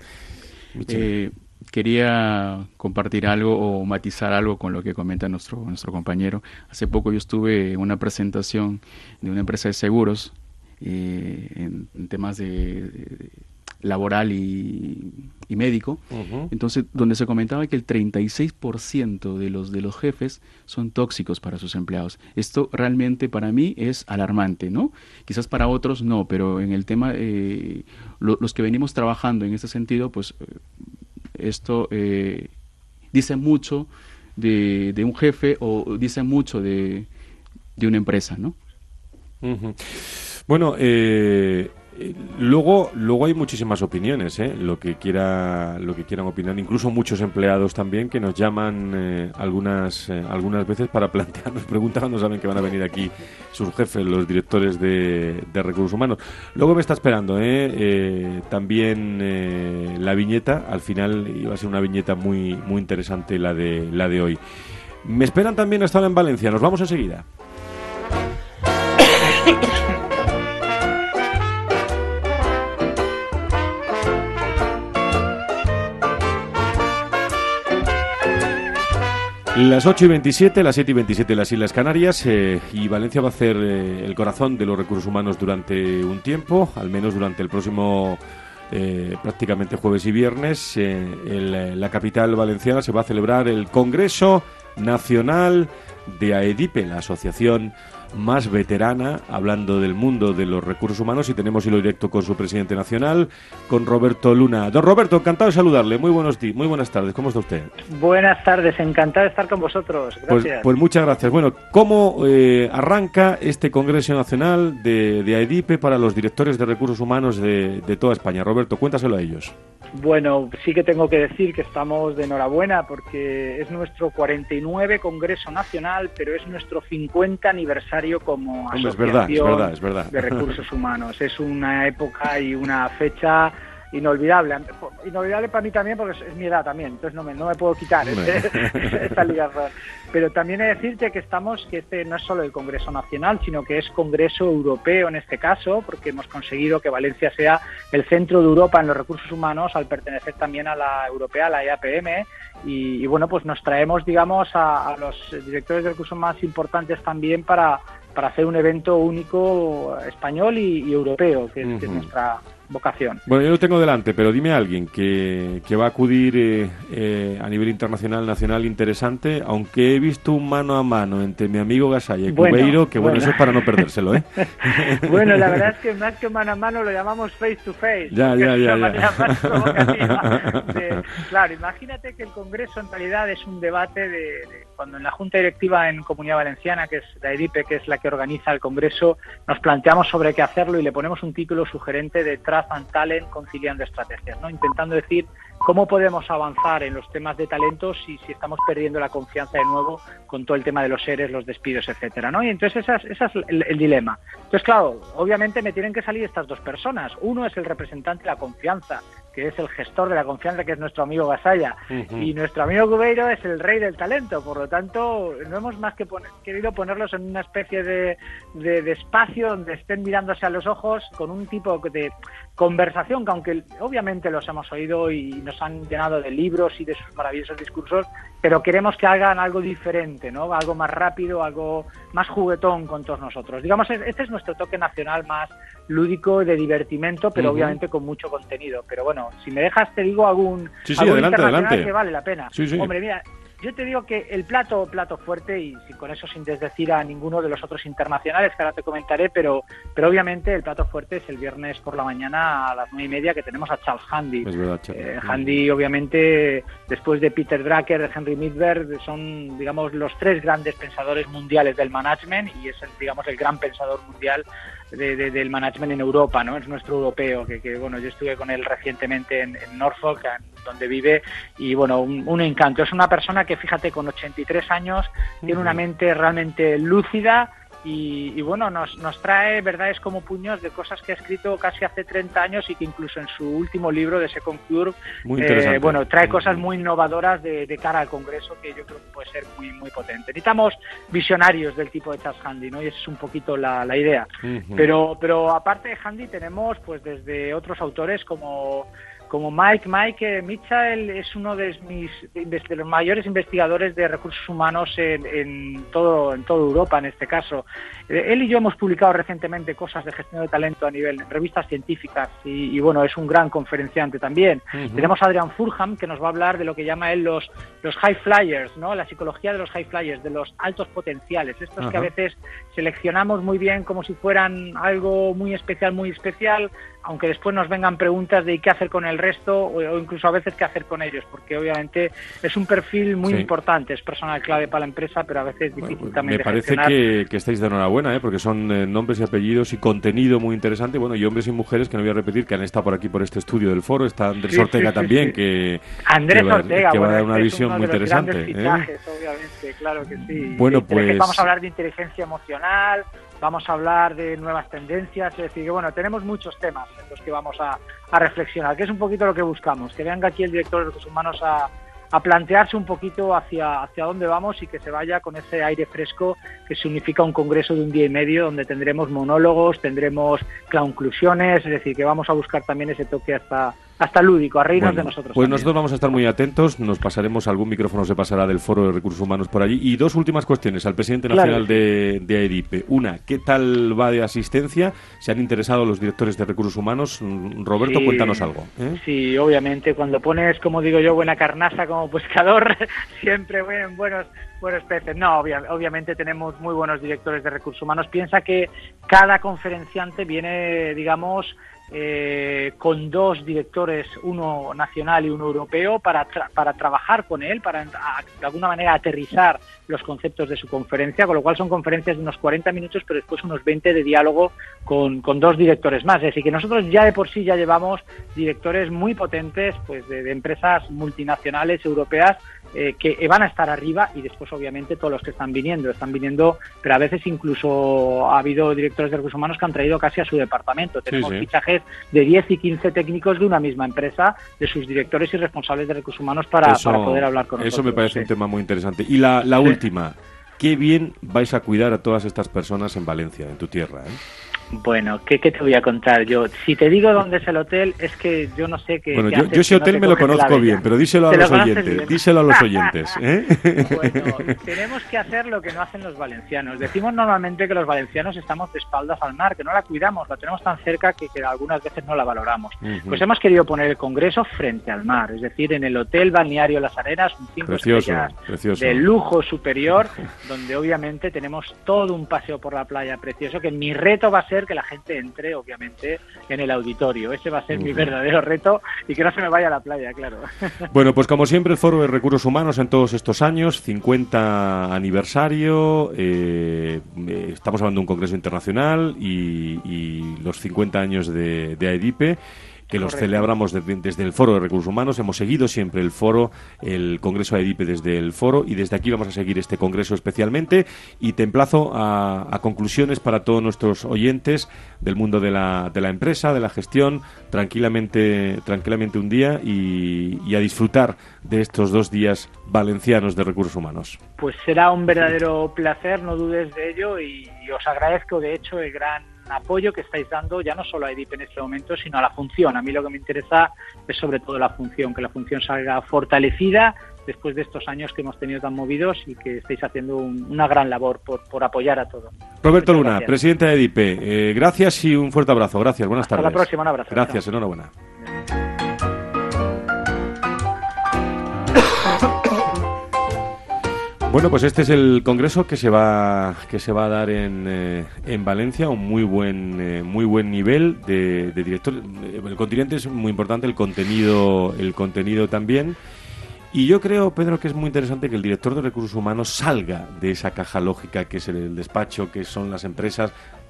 Eh, quería compartir algo o matizar algo con lo que comenta nuestro nuestro compañero. Hace poco yo estuve en una presentación de una empresa de seguros eh, en, en temas de, de laboral y, y médico. Uh-huh. Entonces, donde se comentaba que el treinta y seis por ciento de los de los jefes son tóxicos para sus empleados. Esto realmente para mí es alarmante, ¿no? Quizás para otros no, pero en el tema eh, lo, los que venimos trabajando en este sentido, pues eh, esto eh, dice mucho de, de un jefe o dice mucho de, de una empresa, ¿no? Uh-huh. Bueno, eh, luego luego hay muchísimas opiniones, ¿eh? Lo que quiera lo que quieran opinar, incluso muchos empleados también que nos llaman eh, algunas eh, algunas veces para plantearnos preguntas cuando saben que van a venir aquí sus jefes, los directores de, de recursos humanos. Luego me está esperando ¿eh? Eh, también eh, la viñeta. Al final iba a ser una viñeta muy muy interesante la de la de hoy. Me esperan también hasta ahora en Valencia. Nos vamos enseguida. Las ocho y veintisiete, las siete y veintisiete en las Islas Canarias, eh, y Valencia va a ser eh, el corazón de los recursos humanos durante un tiempo, al menos durante el próximo eh, prácticamente jueves y viernes. Eh, en la capital valenciana se va a celebrar el Congreso Nacional de AEDIPE, la asociación más veterana hablando del mundo de los recursos humanos, y tenemos hilo directo con su presidente nacional, con Roberto Luna. Don Roberto, encantado de saludarle. Muy buenos días, muy buenas tardes. ¿Cómo está usted? Buenas tardes, encantado de estar con vosotros. Gracias. Pues, pues muchas gracias. Bueno, ¿cómo eh, arranca este Congreso Nacional de, de AEDIPE para los directores de recursos humanos de, de toda España? Roberto, cuéntaselo a ellos. Bueno, sí que tengo que decir que estamos de enhorabuena porque es nuestro cuarenta y nueve Congreso Nacional, pero es nuestro cincuenta aniversario como Hombre, asociación es verdad, es verdad, es verdad. de recursos humanos. Es una época y una fecha inolvidable. Inolvidable para mí también porque es, es mi edad también, entonces no me, no me puedo quitar esta ligación. Pero también he de decirte que estamos, que este no es solo el Congreso Nacional, sino que es Congreso Europeo en este caso, porque hemos conseguido que Valencia sea el centro de Europa en los recursos humanos al pertenecer también a la europea, a la E A P M, y, y bueno, pues nos traemos, digamos, a, a los directores de recursos más importantes también para, para hacer un evento único español y, y europeo, que, uh-huh. que es nuestra vocación. Bueno, yo lo tengo delante, pero dime a alguien que, que va a acudir eh, eh, a nivel internacional, nacional, interesante, aunque he visto un mano a mano entre mi amigo Gasalla y bueno, Cubeiro, que bueno, bueno, eso es para no perdérselo, ¿eh? Bueno, la verdad es que más que mano a mano lo llamamos face to face. Ya, ya, ya. ya. Más provocativa. De, claro, imagínate que el Congreso en realidad es un debate de, de cuando en la Junta Directiva en Comunidad Valenciana, que es la EDIPE, que es la que organiza el Congreso, nos planteamos sobre qué hacerlo y le ponemos un título sugerente de Trust and Talent conciliando estrategias, ¿no? Intentando decir cómo podemos avanzar en los temas de talentos si, si estamos perdiendo la confianza de nuevo con todo el tema de los E R Es, los despidos, etcétera, ¿no? Y entonces ese es, ese es el, el dilema. Entonces, claro, obviamente me tienen que salir estas dos personas. Uno es el representante de la confianza, que es el gestor de la confianza, que es nuestro amigo Gasalla, uh-huh. y nuestro amigo Cubeiro es el rey del talento. Por lo tanto, no hemos más que poner, querido ponerlos en una especie de, de, de espacio donde estén mirándose a los ojos con un tipo de conversación que, aunque obviamente los hemos oído y nos han llenado de libros y de sus maravillosos discursos, pero queremos que hagan algo diferente, ¿no? Algo más rápido, algo más juguetón con todos nosotros. Digamos, este es nuestro toque nacional más lúdico, de divertimento, pero uh-huh. obviamente con mucho contenido. Pero bueno, si me dejas te digo algún, sí, sí, algún adelante, internacional adelante. que vale la pena. Sí, sí. Hombre, mira, yo te digo que el plato plato fuerte, y sin, con eso sin desdecir a ninguno de los otros internacionales que ahora te comentaré, pero pero obviamente el plato fuerte es el viernes por la mañana a las nueve y media, que tenemos a Charles Handy. Es verdad, Charles. Eh, Handy, obviamente, después de Peter Drucker, de Henry Midberg, son, digamos, los tres grandes pensadores mundiales del management, y es, el, digamos, el gran pensador mundial de, de, del management en Europa, ¿no? Es nuestro europeo, que, que bueno, yo estuve con él recientemente en, en Norfolk, en, donde vive, y bueno, un, un encanto. Es una persona que, fíjate, con ochenta y tres años uh-huh. tiene una mente realmente lúcida y, y bueno, nos, nos trae verdades como puños de cosas que ha escrito casi hace treinta años y que incluso en su último libro de Second Curve, eh, bueno, trae cosas muy innovadoras de, de cara al Congreso, que yo creo que puede ser muy muy potente. Necesitamos visionarios del tipo de Charles Handy, ¿no? Y esa es un poquito la, la idea. Uh-huh. Pero, pero aparte de Handy tenemos pues desde otros autores como Como Mike, Mike Mitchell es uno de mis de los mayores investigadores de recursos humanos en, en todo en toda Europa, en este caso. Él y yo hemos publicado recientemente cosas de gestión de talento a nivel de revistas científicas y, y bueno, es un gran conferenciante también. Uh-huh. Tenemos a Adrian Furham, que nos va a hablar de lo que llama él los, los high flyers, ¿no? La psicología de los high flyers, de los altos potenciales. Estos uh-huh. que a veces seleccionamos muy bien como si fueran algo muy especial, muy especial, aunque después nos vengan preguntas de qué hacer con el resto o incluso a veces qué hacer con ellos, porque obviamente es un perfil muy sí. importante, es personal clave para la empresa, pero a veces difícil bueno, también me de parece gestionar. que, que estáis de enhorabuena, ¿eh? Porque son eh, nombres y apellidos y contenido muy interesante, bueno, y hombres y mujeres que no voy a repetir, que han estado por aquí por este estudio del foro. Está Andrés sí, Ortega sí, sí, también, sí. que Andrés que va, Ortega, que va bueno, a dar una este visión es uno muy de los interesante. Fichajes, ¿eh? Obviamente, claro que sí. Bueno, sí, pues vamos a hablar de inteligencia emocional, vamos a hablar de nuevas tendencias, es decir, que bueno, tenemos muchos temas en los que vamos a, a reflexionar, que es un poquito lo que buscamos, que venga aquí el director de recursos humanos a, a plantearse un poquito hacia, hacia dónde vamos y que se vaya con ese aire fresco que significa un congreso de un día y medio donde tendremos monólogos, tendremos conclusiones, es decir, que vamos a buscar también ese toque hasta... hasta lúdico, a reírnos bueno, de nosotros. Pues también. Nosotros vamos a estar muy atentos, nos pasaremos, algún micrófono se pasará del Foro de Recursos Humanos por allí. Y dos últimas cuestiones al presidente nacional claro, de, de AEDIPE. Una, ¿qué tal va de asistencia? ¿Se han interesado los directores de Recursos Humanos? Roberto, sí, cuéntanos algo. ¿eh? Sí, obviamente, cuando pones, como digo yo, buena carnaza como pescador, siempre ven buenos... buenos peces. No, obvia, obviamente tenemos muy buenos directores de recursos humanos. Piensa que cada conferenciante viene, digamos, eh, con dos directores, uno nacional y uno europeo, para, tra para trabajar con él, para a, de alguna manera aterrizar los conceptos de su conferencia, con lo cual son conferencias de unos cuarenta minutos, pero después unos veinte de diálogo con, con dos directores más. Es decir, que nosotros ya de por sí ya llevamos directores muy potentes pues de, de empresas multinacionales europeas eh, que van a estar arriba, y después obviamente todos los que están viniendo, están viniendo, pero a veces incluso ha habido directores de recursos humanos que han traído casi a su departamento. Tenemos sí, sí. fichajes de diez y quince técnicos de una misma empresa, de sus directores y responsables de recursos humanos para, eso, para poder hablar con eso nosotros. Eso me parece sí. un tema muy interesante. Y la, la sí. última, qué bien vais a cuidar a todas estas personas en Valencia, en tu tierra, ¿eh? Bueno, ¿qué, ¿qué te voy a contar yo? Si te digo dónde es el hotel, es que yo no sé qué... Bueno, qué yo, haces, yo ese hotel no me lo conozco bien, pero díselo a los oyentes, bien. díselo a los oyentes. ¿eh? Bueno, tenemos que hacer lo que no hacen los valencianos. Decimos normalmente que los valencianos estamos de espaldas al mar, que no la cuidamos, la tenemos tan cerca que, que algunas veces no la valoramos. Uh-huh. Pues hemos querido poner el congreso frente al mar, es decir, en el Hotel Balneario Las Arenas, un cinco estrellas de lujo superior, donde obviamente tenemos todo un paseo por la playa precioso, que mi reto va a ser que la gente entre obviamente en el auditorio. Ese va a ser uh-huh. mi verdadero reto, y que no se me vaya a la playa, claro. Bueno, pues como siempre, el Foro de Recursos Humanos en todos estos años, cincuenta aniversario, eh, estamos hablando de un congreso internacional y, y los cincuenta años de, de AEDIPE, que los Correcto. celebramos de, desde el Foro de Recursos Humanos. Hemos seguido siempre el foro, el Congreso AEDIPE desde el foro, y desde aquí vamos a seguir este congreso especialmente, y te emplazo a, a conclusiones para todos nuestros oyentes del mundo de la, de la empresa, de la gestión, tranquilamente tranquilamente un día y, y a disfrutar de estos dos días valencianos de recursos humanos. Pues será un verdadero placer, no dudes de ello, y, y os agradezco de hecho el gran apoyo que estáis dando, ya no solo a AEDIPE en este momento, sino a la función. A mí lo que me interesa es sobre todo la función, que la función salga fortalecida después de estos años que hemos tenido tan movidos, y que estáis haciendo un, una gran labor por, por apoyar a todo. Roberto Muchas Luna, gracias. Presidente de AEDIPE, eh, gracias y un fuerte abrazo. Gracias, buenas Hasta tardes. Hasta la próxima, un abrazo. Gracias, chao. Enhorabuena. Bueno, pues este es el congreso que se va que se va a dar en, eh, en Valencia, un muy buen eh, muy buen nivel de, de director. El continente es muy importante, el contenido el contenido también. Y yo creo, Pedro, que es muy interesante que el director de recursos humanos salga de esa caja lógica que es el despacho, que son las empresas,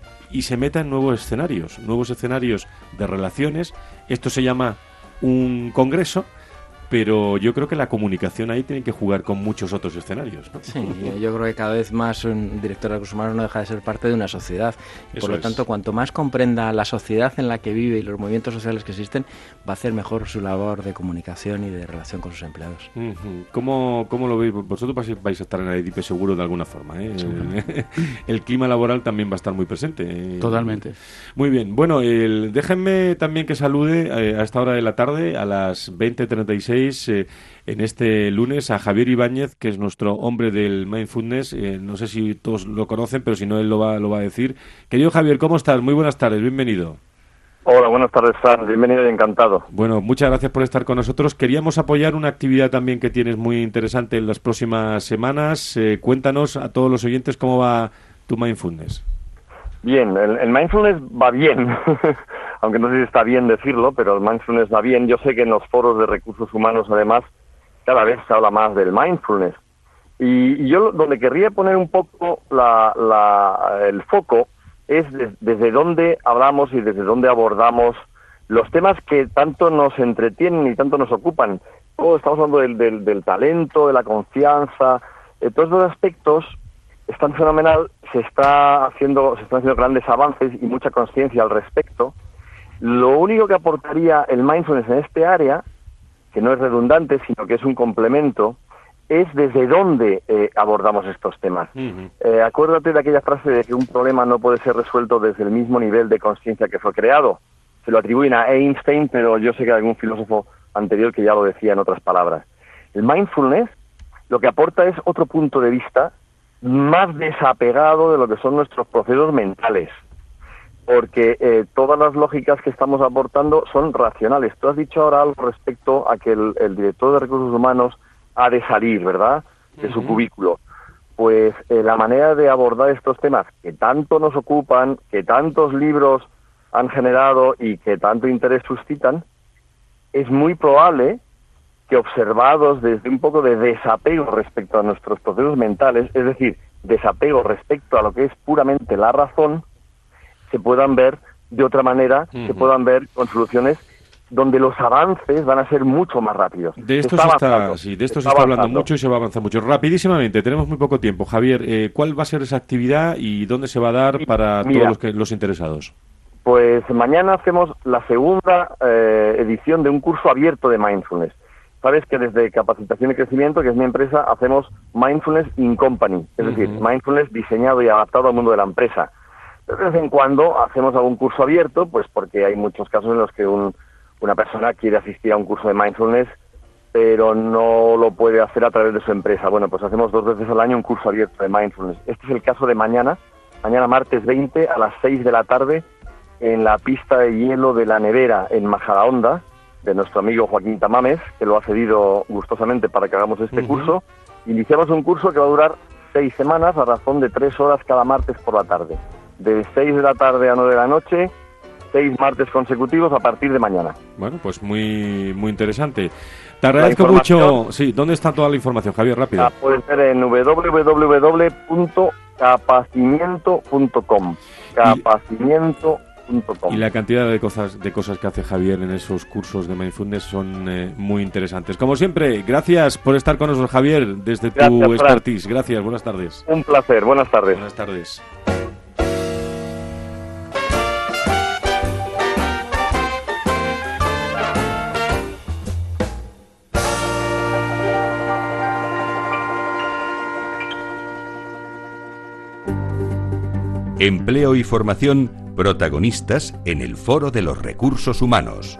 y se meta en nuevos escenarios, nuevos escenarios de relaciones. Esto se llama un congreso, pero yo creo que la comunicación ahí tiene que jugar con muchos otros escenarios, ¿no? Sí, yo creo que cada vez más un director de recursos humanos no deja de ser parte de una sociedad. Y por lo tanto, es. cuanto más comprenda la sociedad en la que vive y los movimientos sociales que existen, va a hacer mejor su labor de comunicación y de relación con sus empleados. Uh-huh. ¿Cómo, ¿Cómo lo veis? Vosotros vais a estar en AEDIPE seguro de alguna forma, ¿eh? El, el clima laboral también va a estar muy presente. ¿eh? Totalmente. Muy bien. Bueno, el, déjenme también que salude eh, a esta hora de la tarde, a las veinte treinta y seis, Eh, en este lunes, a Javier Ibáñez, que es nuestro hombre del Mindfulness. Eh, no sé si todos lo conocen, pero si no, él lo va, lo va a decir. Querido Javier, ¿cómo estás? Muy buenas tardes, bienvenido. Hola, buenas tardes, Fran. Bienvenido y encantado. Bueno, muchas gracias por estar con nosotros. Queríamos apoyar una actividad también que tienes muy interesante en las próximas semanas. Eh, cuéntanos a todos los oyentes cómo va tu Mindfulness. Bien, el, el Mindfulness va bien. Aunque no sé si está bien decirlo, pero el mindfulness va bien. Yo sé que en los foros de recursos humanos, además, cada vez se habla más del mindfulness. Y, y yo donde querría poner un poco la, la, el foco es de, desde dónde hablamos y desde dónde abordamos los temas que tanto nos entretienen y tanto nos ocupan. Oh, estamos hablando del, del, del talento, de la confianza, eh, todos los aspectos están fenomenal. Se está haciendo, se están haciendo grandes avances y mucha conciencia al respecto. Lo único que aportaría el mindfulness en este área, que no es redundante, sino que es un complemento, es desde dónde eh, abordamos estos temas. Uh-huh. Eh, acuérdate de aquella frase de que un problema no puede ser resuelto desde el mismo nivel de conciencia que fue creado. Se lo atribuyen a Einstein, pero yo sé que hay algún filósofo anterior que ya lo decía en otras palabras. El mindfulness lo que aporta es otro punto de vista más desapegado de lo que son nuestros procesos mentales. Porque eh, todas las lógicas que estamos aportando son racionales. Tú has dicho ahora algo respecto a que el, el director de recursos humanos ha de salir, ¿verdad?, de uh-huh. su cubículo. Pues eh, la manera de abordar estos temas que tanto nos ocupan, que tantos libros han generado y que tanto interés suscitan, es muy probable que observados desde un poco de desapego respecto a nuestros procesos mentales, es decir, desapego respecto a lo que es puramente la razón, se puedan ver de otra manera, uh-huh. se puedan ver con soluciones donde los avances van a ser mucho más rápidos. De esto se se está, está, sí, de esto se está hablando mucho y se va a avanzar mucho. Rapidísimamente, tenemos muy poco tiempo. Javier, eh, ¿cuál va a ser esa actividad y dónde se va a dar para Mira, todos los, que, los interesados? Pues mañana hacemos la segunda eh, edición de un curso abierto de Mindfulness. Sabes que desde Capacitación y Crecimiento, que es mi empresa, hacemos Mindfulness in Company, es uh-huh. decir, Mindfulness diseñado y adaptado al mundo de la empresa. De vez en cuando hacemos algún curso abierto, pues porque hay muchos casos en los que un una persona quiere asistir a un curso de mindfulness, pero no lo puede hacer a través de su empresa. Bueno, pues hacemos dos veces al año un curso abierto de mindfulness. Este es el caso de mañana, mañana martes veinte a las seis de la tarde, en la pista de hielo de La Nevera, en Majadahonda, de nuestro amigo Joaquín Tamames, que lo ha cedido gustosamente para que hagamos este uh-huh. curso. Iniciamos un curso que va a durar seis semanas, a razón de tres horas cada martes por la tarde. De seis de la tarde a nueve de la noche, seis martes consecutivos a partir de mañana. Bueno, pues muy muy interesante. Te agradezco mucho. Sí, ¿dónde está toda la información, Javier? Rápido. La puedes ver en doble u doble u doble u punto capacimiento punto com. Capacimiento punto com. Y la cantidad de cosas de cosas que hace Javier en esos cursos de mindfulness son eh, muy interesantes. Como siempre, gracias por estar con nosotros, Javier, desde gracias, tu expertise. Fran. Gracias, buenas tardes. Un placer, buenas tardes. Buenas tardes. Empleo y formación, protagonistas en el Foro de los Recursos Humanos.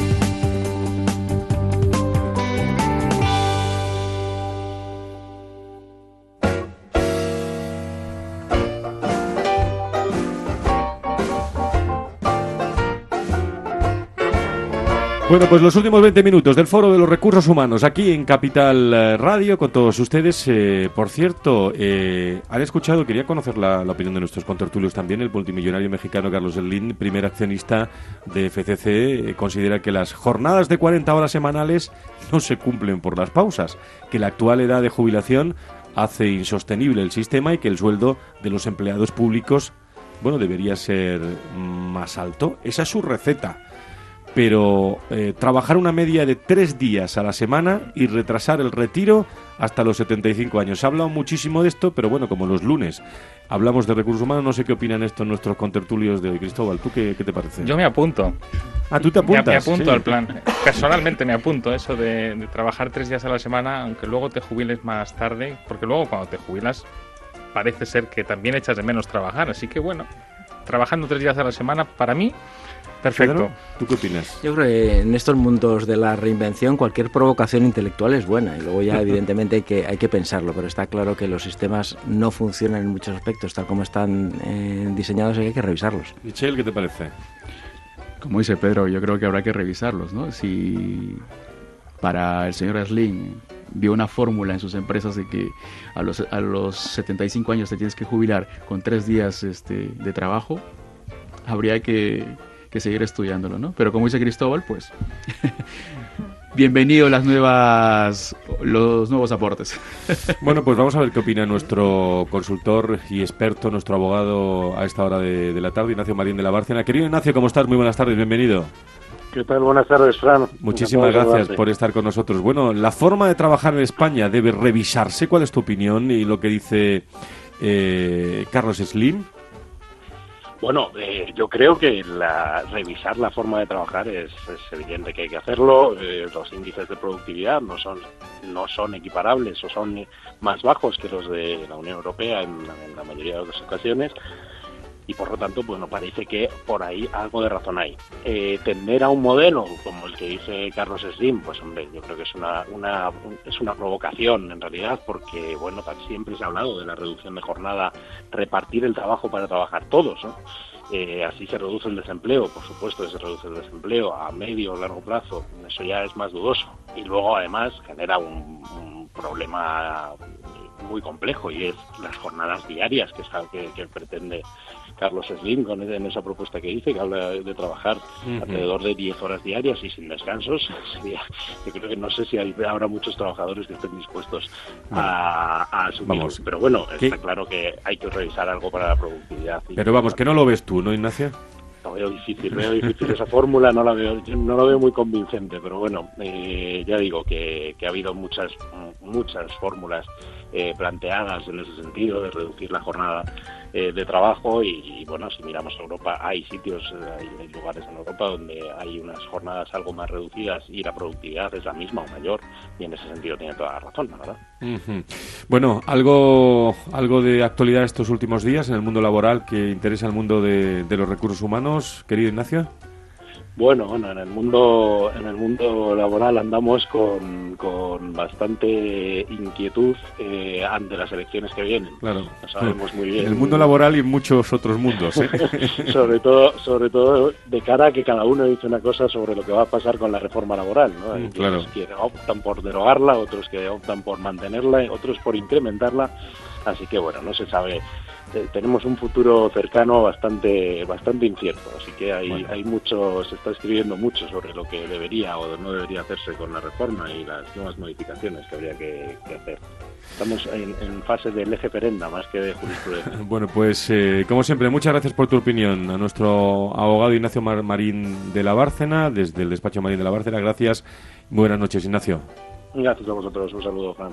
Bueno, pues los últimos veinte minutos del Foro de los Recursos Humanos aquí en Capital Radio con todos ustedes. Eh, por cierto, eh, han escuchado, quería conocer la, la opinión de nuestros contertulios también. El multimillonario mexicano Carlos Slim, primer accionista de F C C, eh, considera que las jornadas de cuarenta horas semanales no se cumplen por las pausas, que la actual edad de jubilación hace insostenible el sistema y que el sueldo de los empleados públicos, bueno, debería ser más alto. Esa es su receta. Pero eh, trabajar una media de tres días a la semana y retrasar el retiro hasta los setenta y cinco años. Se ha hablado muchísimo de esto, pero bueno, como los lunes hablamos de recursos humanos, no sé qué opinan esto nuestros contertulios de hoy. Cristóbal, ¿tú qué, qué te parece? Yo me apunto. Ah, ¿tú te apuntas? Me, me apunto sí. al plan. Personalmente me apunto eso de, de trabajar tres días a la semana, aunque luego te jubiles más tarde, porque luego cuando te jubilas parece ser que también echas de menos trabajar. Así que bueno, trabajando tres días a la semana, para mí... Perfecto. ¿Tú qué opinas? Yo creo que en estos mundos de la reinvención cualquier provocación intelectual es buena y luego ya evidentemente hay que, hay que pensarlo, pero está claro que los sistemas no funcionan en muchos aspectos tal como están eh, diseñados y hay que revisarlos. Michelle, ¿qué te parece? Como dice Pedro, yo creo que habrá que revisarlos, ¿no? Si para el señor Slim vio una fórmula en sus empresas de que a los, a los setenta y cinco años te tienes que jubilar con tres días este, de trabajo, habría que... que seguir estudiándolo, ¿no? Pero como dice Cristóbal, pues bienvenido las nuevas los nuevos aportes. Bueno, pues vamos a ver qué opina nuestro consultor y experto, nuestro abogado a esta hora de, de la tarde, Ignacio Marín de la Bárcena. Querido Ignacio, ¿cómo estás? Muy buenas tardes, bienvenido. ¿Qué tal? Buenas tardes, Fran. Muchísimas gracias por estar con nosotros. Bueno, la forma de trabajar en España debe revisarse. ¿Cuál es tu opinión y lo que dice eh, Carlos Slim? Bueno, eh, yo creo que la, revisar la forma de trabajar es, es evidente que hay que hacerlo. Eh, los índices de productividad no son no son equiparables o son más bajos que los de la Unión Europea en, en la mayoría de las ocasiones y por lo tanto, bueno, parece que por ahí algo de razón hay. Eh, tender a un modelo como el que dice Carlos Slim, pues hombre, yo creo que es una, una es una provocación en realidad, porque bueno, siempre se ha hablado de la reducción de jornada, repartir el trabajo para trabajar todos, ¿no? Eh, así se reduce el desempleo, por supuesto que se reduce el desempleo a medio o largo plazo, eso ya es más dudoso. Y luego además genera un, un problema muy complejo y es las jornadas diarias que, que, que pretende Carlos Slim con en esa propuesta que dice, que habla de trabajar uh-huh. alrededor de diez horas diarias y sin descansos. Sería, yo creo que no sé si hay, habrá muchos trabajadores que estén dispuestos a, a asumir. Vamos, pero bueno, ¿qué? Está claro que hay que revisar algo para la productividad. Pero vamos, que no lo ves tú, ¿no, Ignacio? Lo veo difícil, veo difícil esa fórmula, no la veo, no la veo muy convincente, pero bueno, eh, ya digo que, que ha habido muchas, muchas fórmulas eh, planteadas en ese sentido de reducir la jornada eh, de trabajo y, y bueno, si miramos a Europa, hay sitios, hay, hay lugares en Europa donde hay unas jornadas algo más reducidas y la productividad es la misma o mayor, y en ese sentido tiene toda la razón, la verdad. Uh-huh. Bueno, algo, algo de actualidad estos últimos días en el mundo laboral que interesa al mundo de, de los recursos humanos, querido Ignacio. Bueno, bueno, en el mundo, en el mundo laboral andamos con, con bastante inquietud eh, ante las elecciones que vienen. Claro. No sabemos muy bien. En el mundo laboral y en muchos otros mundos, ¿eh? sobre todo, sobre todo de cara a que cada uno dice una cosa sobre lo que va a pasar con la reforma laboral, ¿no? Hay claro. quienes que optan por derogarla, otros que optan por mantenerla, otros por incrementarla. Así que bueno, no se sabe. Tenemos un futuro cercano bastante bastante incierto, así que hay, bueno. hay mucho, se está escribiendo mucho sobre lo que debería o no debería hacerse con la reforma y las nuevas modificaciones que habría que, que hacer. Estamos en, en fase de lege ferenda más que de jurisprudencia. Bueno, pues eh, como siempre, muchas gracias por tu opinión a nuestro abogado Ignacio Mar- Marín de la Bárcena, desde el despacho Marín de la Bárcena. Gracias. Buenas noches, Ignacio. Gracias a vosotros. Un saludo, Fran.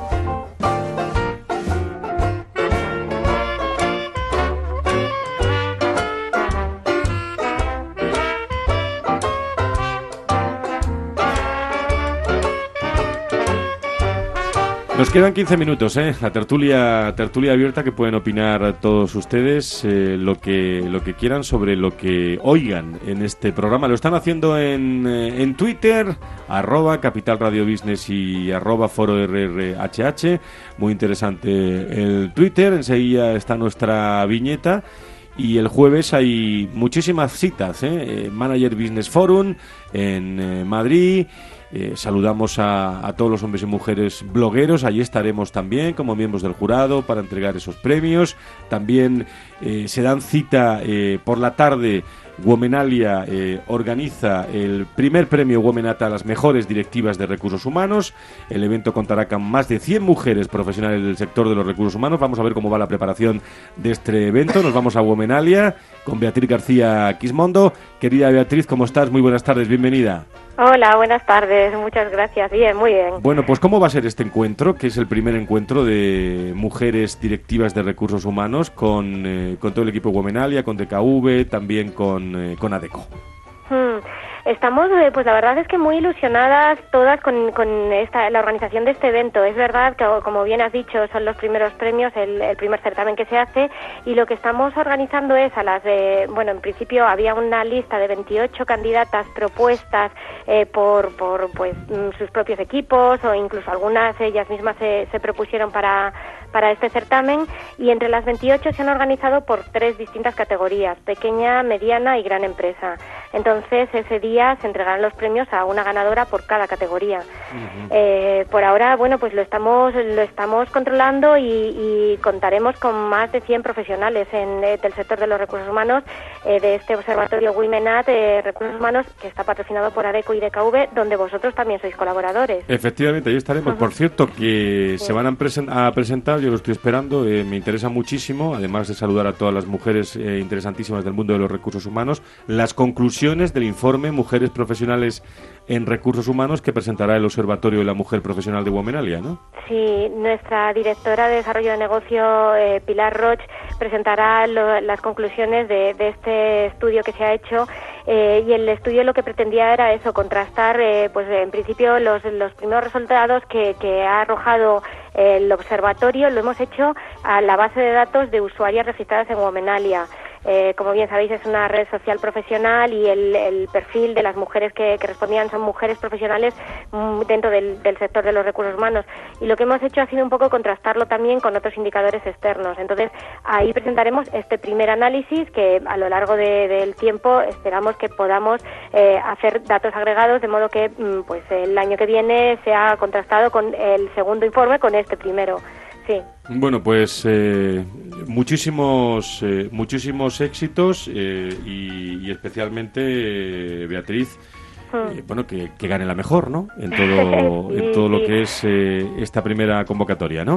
Nos quedan quince minutos, ¿eh? La tertulia tertulia abierta que pueden opinar todos ustedes eh, lo que lo que quieran sobre lo que oigan en este programa. Lo están haciendo en, eh, en Twitter, arroba Capital Radio Business y arroba Foro R R H H. Muy interesante el Twitter. Enseguida está nuestra viñeta. Y el jueves hay muchísimas citas, ¿eh? Manager Business Forum en eh, Madrid. Eh, saludamos a, a todos los hombres y mujeres blogueros. Allí estaremos también como miembros del jurado para entregar esos premios. También eh, se dan cita eh, por la tarde. Womenalia eh, organiza el primer premio Womenata a las mejores directivas de recursos humanos. El evento contará con más de cien mujeres profesionales del sector de los recursos humanos. Vamos a ver cómo va la preparación de este evento. Nos vamos a Womenalia con Beatriz García Quismondo. Querida Beatriz, ¿cómo estás? Muy buenas tardes, bienvenida. Hola, buenas tardes, muchas gracias. Bien, muy bien. Bueno, pues ¿cómo va a ser este encuentro? Que es el primer encuentro de mujeres directivas de recursos humanos con, eh, con todo el equipo Womenalia, con D K V, también con, eh, con ADECO. Hmm. Estamos, eh, pues la verdad es que muy ilusionadas todas con, con esta, la organización de este evento. Es verdad que, como bien has dicho, son los primeros premios, el, el primer certamen que se hace, y lo que estamos organizando es a las de, bueno, en principio había una lista de veintiocho candidatas propuestas eh, por, por pues sus propios equipos, o incluso algunas ellas mismas se, se propusieron para, para este certamen, y entre las veintiocho se han organizado por tres distintas categorías: pequeña, mediana y gran empresa. Entonces, ese día se entregarán los premios a una ganadora por cada categoría. Uh-huh. Eh, por ahora, bueno, pues lo estamos lo estamos controlando y, y contaremos con más de cien profesionales en, eh, del sector de los recursos humanos, eh, de este observatorio Womenat de Recursos Humanos, que está patrocinado por ADECO y D K V, donde vosotros también sois colaboradores. Efectivamente, ahí estaremos. Uh-huh. Por cierto, que sí. se van a, presen- a presentar, yo lo estoy esperando, eh, me interesa muchísimo, además de saludar a todas las mujeres eh, interesantísimas del mundo de los recursos humanos, las conclusiones del informe Mujeres Profesionales en Recursos Humanos que presentará el Observatorio de la Mujer Profesional de Womenalia, ¿no? Sí, nuestra directora de Desarrollo de Negocio, eh, Pilar Roch, presentará lo, las conclusiones de, de este estudio que se ha hecho, eh, y el estudio lo que pretendía era eso, contrastar, eh, pues en principio los, los primeros resultados que, que ha arrojado el observatorio. Lo hemos hecho a la base de datos de usuarias registradas en Womenalia. Eh, como bien sabéis, es una red social profesional y el, el perfil de las mujeres que, que respondían son mujeres profesionales mm, dentro del, del sector de los recursos humanos, y lo que hemos hecho ha sido un poco contrastarlo también con otros indicadores externos. Entonces, ahí presentaremos este primer análisis que a lo largo de, del tiempo esperamos que podamos eh, hacer datos agregados, de modo que mm, pues el año que viene sea contrastado con el segundo informe con este primero. Sí. Bueno, pues eh, muchísimos eh, muchísimos éxitos eh, y, y especialmente eh, Beatriz, eh, bueno, que, que gane la mejor, ¿no? En todo sí, en todo sí. lo que es eh, esta primera convocatoria, ¿no? Eh,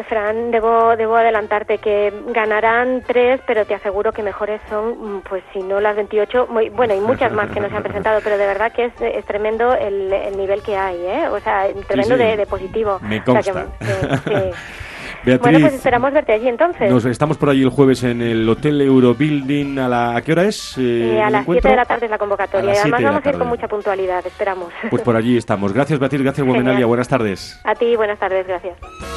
Fran, debo, debo adelantarte que ganarán tres, pero te aseguro que mejores son, pues si no las veintiocho, muy, bueno, y muchas más que no se han presentado, pero de verdad que es, es tremendo el, el nivel que hay, ¿eh? O sea, tremendo sí, sí. De, de positivo. Me consta. O sea, que, que, Beatriz, bueno, pues esperamos verte allí entonces. Nos, estamos por allí el jueves en el Hotel Eurobuilding. ¿A, la, ¿a qué hora es? Eh, eh, a las siete de la tarde es la convocatoria. Y además vamos a ir con tarde. mucha puntualidad, esperamos. Pues por allí estamos. Gracias, Beatriz. Gracias, Guamenalia. Buenas tardes. A ti, buenas tardes. Gracias.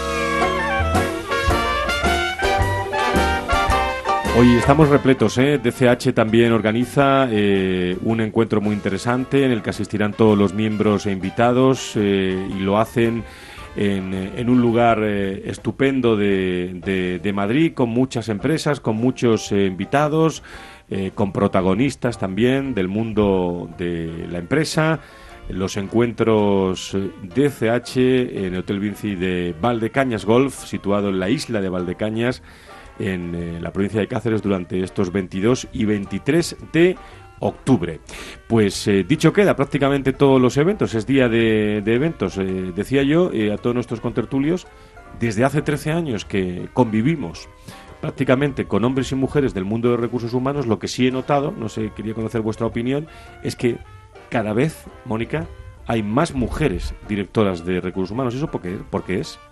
Hoy estamos repletos, ¿eh? D C H también organiza eh, un encuentro muy interesante en el que asistirán todos los miembros e invitados eh, y lo hacen en, en un lugar eh, estupendo de, de, de Madrid, con muchas empresas, con muchos eh, invitados, eh, con protagonistas también del mundo de la empresa. Los encuentros D C H en el Hotel Vinci de Valdecañas Golf, situado en la isla de Valdecañas, en eh, la provincia de Cáceres, durante estos veintidós y veintitrés de octubre. Pues eh, dicho queda, prácticamente todos los eventos, es día de, de eventos. Eh, decía yo eh, a todos nuestros contertulios, desde hace trece años que convivimos prácticamente con hombres y mujeres del mundo de recursos humanos, lo que sí he notado, no sé, quería conocer vuestra opinión, es que cada vez, Mónica, hay más mujeres directoras de recursos humanos. ¿Eso por qué, por qué es?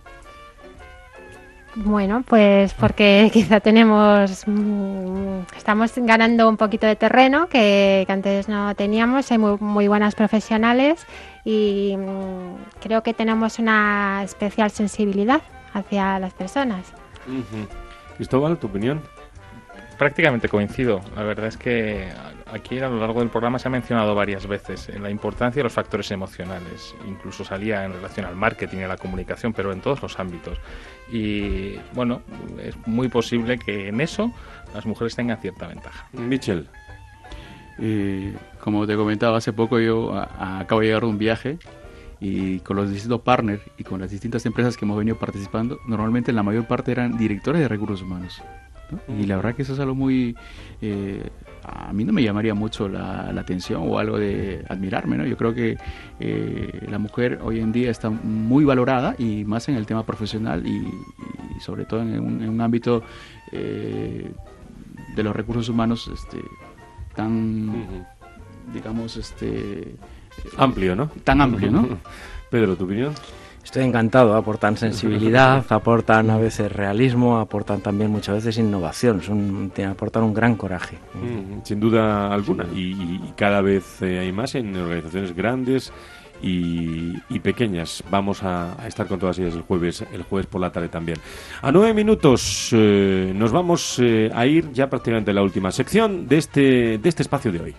Bueno, pues porque quizá tenemos, estamos ganando un poquito de terreno que, que antes no teníamos, hay muy, muy buenas profesionales y creo que tenemos una especial sensibilidad hacia las personas. Uh-huh. Cristóbal, ¿tu opinión? Prácticamente coincido. La verdad es que aquí a lo largo del programa se ha mencionado varias veces la importancia de los factores emocionales. Incluso salía en relación al marketing y a la comunicación, pero en todos los ámbitos. Y bueno, es muy posible que en eso las mujeres tengan cierta ventaja. Michel. Eh, como te comentaba hace poco, yo a, a, acabo de llegar de un viaje y con los distintos partners y con las distintas empresas que hemos venido participando, normalmente la mayor parte eran directores de recursos humanos, ¿no? Y la verdad que eso es algo muy... Eh, a mí no me llamaría mucho la, la atención o algo de admirarme, ¿no? Yo creo que eh, la mujer hoy en día está muy valorada y más en el tema profesional y, y sobre todo en un, en un ámbito eh, de los recursos humanos este, tan, uh-huh. digamos, este... amplio, ¿no? Tan amplio, ¿no? Pedro, ¿tu opinión? Estoy encantado, aportan sensibilidad, aportan a veces realismo, aportan también muchas veces innovación, son, aportan un gran coraje. Mm, sin duda alguna, y, y cada vez eh, hay más en organizaciones grandes y, y pequeñas. Vamos a, a estar con todas ellas el jueves, el jueves por la tarde también. A nueve minutos eh, nos vamos eh, a ir ya prácticamente a la última sección de este, de este espacio de hoy.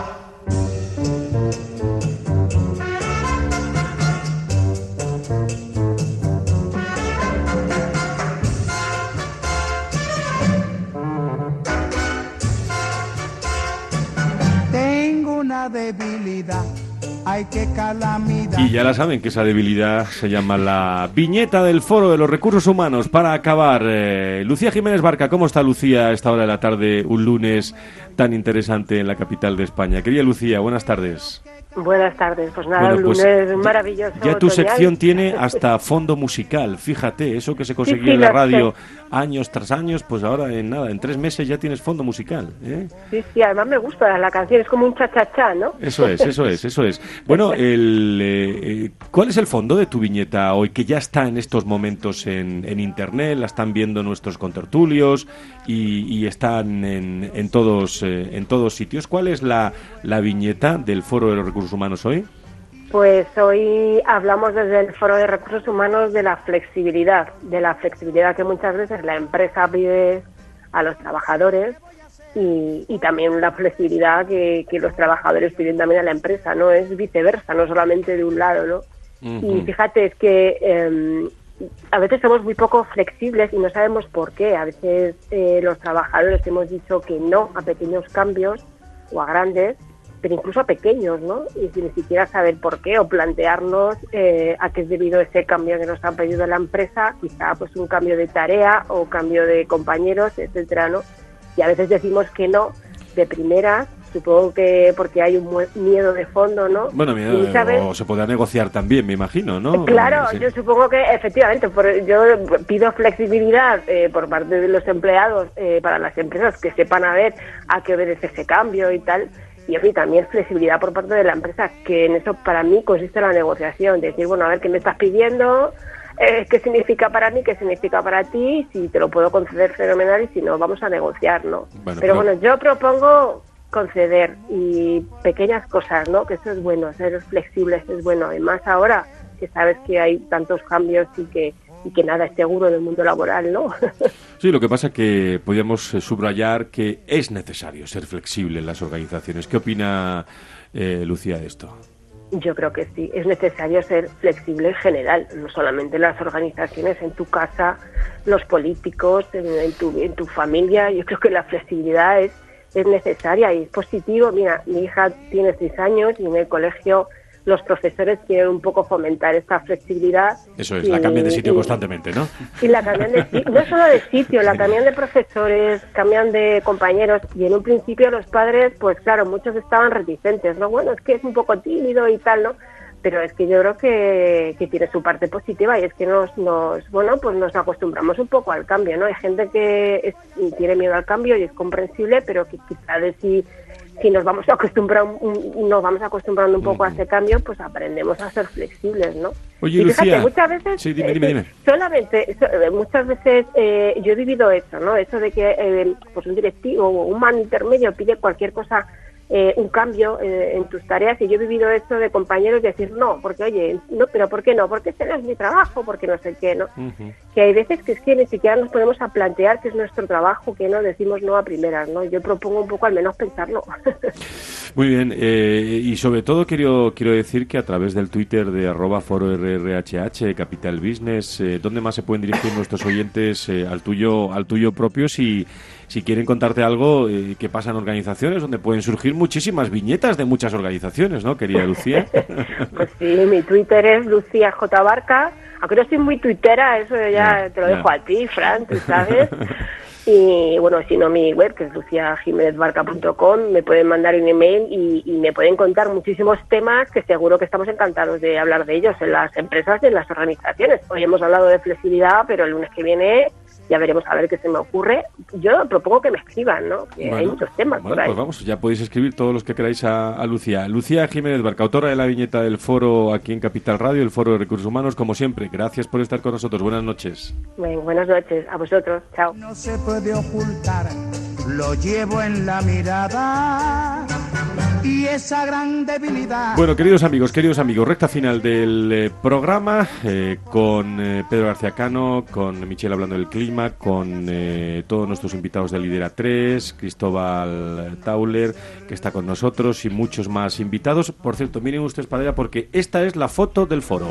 Debilidad, ay qué calamidad. Y ya la saben que esa debilidad se llama la viñeta del Foro de los Recursos Humanos. Para acabar, eh, Lucía Jiménez Barca, ¿cómo está Lucía a esta hora de la tarde, un lunes tan interesante en la capital de España? Querida Lucía, buenas tardes. Buenas tardes, pues nada, bueno, pues, un lunes ya, maravilloso. Ya tu otoñal. sección tiene hasta fondo musical, fíjate, eso que se conseguía sí, sí, en la radio sé. años tras años, pues ahora en nada, en tres meses ya tienes fondo musical, ¿eh? Sí, sí, además me gusta la canción, es como un cha-cha-cha, ¿no? Eso es, eso es, eso es. Bueno, el, eh, ¿cuál es el fondo de tu viñeta hoy, que ya está en estos momentos en, en internet, la están viendo nuestros contertulios y, y están en, en, todos, eh, en todos sitios? ¿Cuál es la, la viñeta del Foro de los Recursos Humanos hoy? Pues hoy hablamos desde el Foro de Recursos Humanos de la flexibilidad, de la flexibilidad que muchas veces la empresa pide a los trabajadores y, y también la flexibilidad que, que los trabajadores piden también a la empresa, no es viceversa, no solamente de un lado, ¿no? Uh-huh. Y fíjate, es que eh, a veces somos muy poco flexibles y no sabemos por qué. A veces eh, los trabajadores hemos dicho que no a pequeños cambios o a grandes, pero incluso a pequeños, ¿no? Y sin ni siquiera saber por qué o plantearnos eh, a qué es debido ese cambio que nos han pedido la empresa, quizá pues un cambio de tarea o cambio de compañeros, etcétera, ¿no? Y a veces decimos que no de primeras Supongo que porque hay un miedo de fondo, ¿no? Bueno, miedo, veces, o se podrá negociar también, me imagino, ¿no? Claro, sí. Yo supongo que efectivamente, por, yo pido flexibilidad eh, por parte de los empleados eh, para las empresas que sepan a ver a qué obedece ese cambio y tal, y a mí también flexibilidad por parte de la empresa, que en eso para mí consiste la negociación, decir, bueno, a ver qué me estás pidiendo, eh, qué significa para mí, qué significa para ti, si te lo puedo conceder fenomenal y si no, vamos a negociar, ¿no? Bueno, pero, pero bueno, yo propongo conceder y pequeñas cosas, ¿no? Que eso es bueno, ser flexibles es bueno. Además ahora que sabes que hay tantos cambios y que y que nada es seguro en el mundo laboral, ¿no? Sí, lo que pasa es que podríamos subrayar que es necesario ser flexible en las organizaciones. ¿Qué opina eh, Lucía de esto? Yo creo que sí, es necesario ser flexible en general, no solamente en las organizaciones, en tu casa, los políticos, en, en, tu, en tu familia. Yo creo que la flexibilidad es es necesaria y es positivo. Mira, mi hija tiene seis años y en el colegio los profesores quieren un poco fomentar esta flexibilidad. Eso es, y, la cambian de sitio y, constantemente, ¿no? Y la cambian de sitio, no solo de sitio, la cambian de profesores, cambian de compañeros, y en un principio los padres, pues claro, muchos estaban reticentes, ¿no? Bueno, es que es un poco tímido y tal, ¿no? Pero es que yo creo que, que tiene su parte positiva y es que nos, nos, bueno, pues nos acostumbramos un poco al cambio, ¿no? Hay gente que es, tiene miedo al cambio y es comprensible, pero que quizá de si, si nos vamos a acostumbrar, nos vamos acostumbrando un poco a ese cambio, pues aprendemos a ser flexibles, ¿no? Oye, y fíjate, Lucía, muchas veces, sí, dime, dime, dime. solamente, muchas veces eh, yo he vivido eso, ¿no? Eso de que eh, pues un directivo o un mando intermedio pide cualquier cosa, Eh, un cambio eh, en tus tareas, y yo he vivido esto de compañeros decir no, porque oye, no, pero ¿por qué no? Porque este no es mi trabajo, porque no sé qué, ¿no? Uh-huh. Que hay veces que es que ni siquiera nos ponemos a plantear que es nuestro trabajo, que no decimos no a primeras, ¿no? Yo propongo un poco al menos pensarlo. Muy bien, eh, y sobre todo quiero quiero decir que a través del Twitter de arroba foro R R H H, Capital Business, eh, ¿dónde más se pueden dirigir nuestros oyentes eh, al tuyo al tuyo propio si Si quieren contarte algo eh, que pasa en organizaciones, donde pueden surgir muchísimas viñetas de muchas organizaciones, ¿no, querida Lucía? Pues sí, mi Twitter es Lucía J. Barca, aunque no soy muy tuitera, eso ya yeah, te lo dejo yeah. a ti, Fran, tú sabes. Y bueno, si no, mi web, que es lucia jiménez barca punto com, me pueden mandar un email y, y me pueden contar muchísimos temas que seguro que estamos encantados de hablar de ellos en las empresas y en las organizaciones. Hoy hemos hablado de flexibilidad, pero el lunes que viene ya veremos a ver qué se me ocurre. Yo propongo que me escriban, ¿no? Que bueno, hay muchos temas bueno, por ahí. Pues vamos, ya podéis escribir todos los que queráis a, a Lucía. Lucía Jiménez Barca, autora de la viñeta del foro aquí en Capital Radio, el Foro de Recursos Humanos, como siempre. Gracias por estar con nosotros. Buenas noches. Bien, buenas noches. A vosotros. Chao. No se puede ocultar, lo llevo en la mirada y esa gran debilidad. Bueno, queridos amigos, queridos amigos, recta final del eh, programa eh, con eh, Pedro García Cano, con Michelle hablando del clima, con eh, todos nuestros invitados de Lidera tres, Cristóbal Tauler, que está con nosotros, y muchos más invitados. Por cierto, miren ustedes para allá, porque esta es la foto del foro.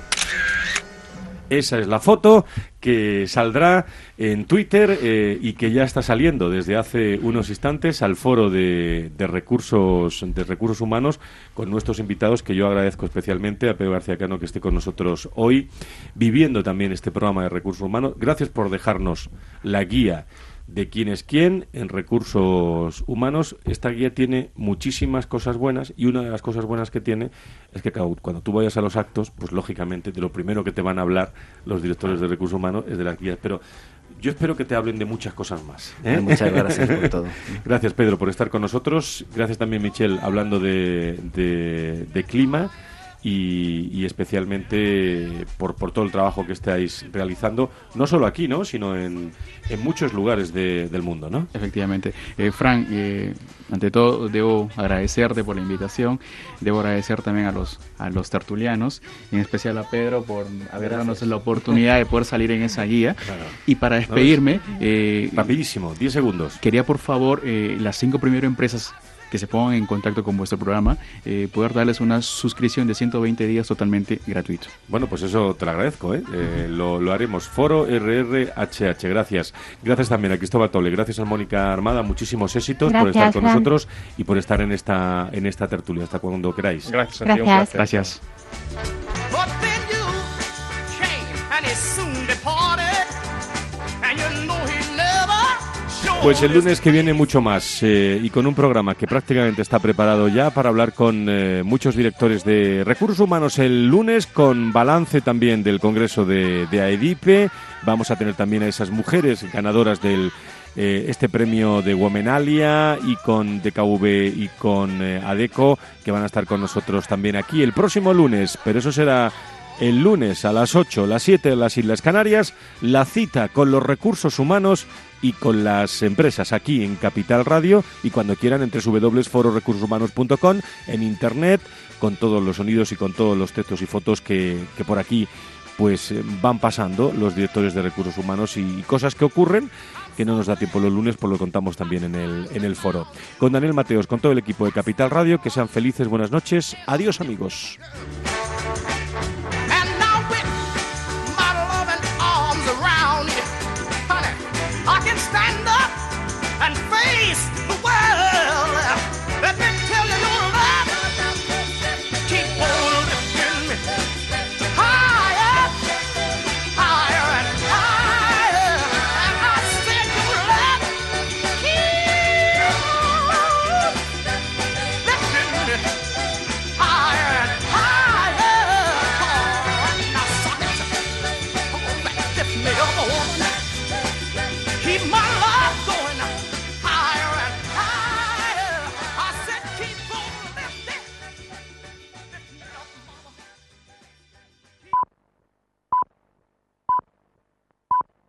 Esa es la foto que saldrá en Twitter eh, y que ya está saliendo desde hace unos instantes al foro de, de recursos de recursos humanos con nuestros invitados, que yo agradezco especialmente a Pedro García Cano que esté con nosotros hoy, viviendo también este programa de recursos humanos. Gracias por dejarnos la guía de quién es quién en recursos humanos. Esta guía tiene muchísimas cosas buenas, y una de las cosas buenas que tiene es que cuando tú vayas a los actos, pues lógicamente de lo primero que te van a hablar los directores de recursos humanos es de las guías, pero yo espero que te hablen de muchas cosas más, ¿eh? Muchas gracias por todo. Gracias, Pedro, por estar con nosotros. Gracias también, Michelle, hablando de, de, de clima. Y, y especialmente por, por todo el trabajo que estáis realizando, no solo aquí, ¿no?, sino en, en muchos lugares de, del mundo, ¿no? Efectivamente. Eh, Frank, eh, ante todo debo agradecerte por la invitación, debo agradecer también a los a los tertulianos, en especial a Pedro por habernos la oportunidad de poder salir en esa guía. Claro. Y para despedirme... Eh, Rapidísimo, diez segundos. Quería, por favor, eh, las cinco primeras empresas que se pongan en contacto con vuestro programa, eh, poder darles una suscripción de ciento veinte días totalmente gratuito. Bueno, pues eso te lo agradezco, ¿eh? eh lo, lo haremos. Foro R R H H, gracias. Gracias también a Cristóbal Tole, gracias a Mónica Armada, muchísimos éxitos. Gracias, por estar con Juan. nosotros y por estar en esta en esta tertulia. Hasta cuando queráis. Gracias a ti, un placer. Gracias. Pues el lunes que viene mucho más eh, y con un programa que prácticamente está preparado ya para hablar con eh, muchos directores de recursos humanos el lunes, con balance también del Congreso de, de AEDIPE. Vamos a tener también a esas mujeres ganadoras del eh, este premio de Womenalia y con D K V y con eh, ADECO, que van a estar con nosotros también aquí el próximo lunes, pero eso será el lunes a las ocho, las siete de las Islas Canarias, la cita con los recursos humanos y con las empresas aquí en Capital Radio, y cuando quieran en doble u doble u doble u punto foro recursos humanos punto com, en internet, con todos los sonidos y con todos los textos y fotos que, que por aquí pues van pasando los directores de recursos humanos y cosas que ocurren que no nos da tiempo los lunes, pues lo contamos también en el, en el foro. Con Daniel Mateos, con todo el equipo de Capital Radio, que sean felices, buenas noches, adiós amigos. I can stand up and face the world. Let me tell you, your love keep on lifting me higher, higher and higher. And I said your love keep on lifting me higher and higher. Oh, now suck it, oh, lift me up, oh. Keep my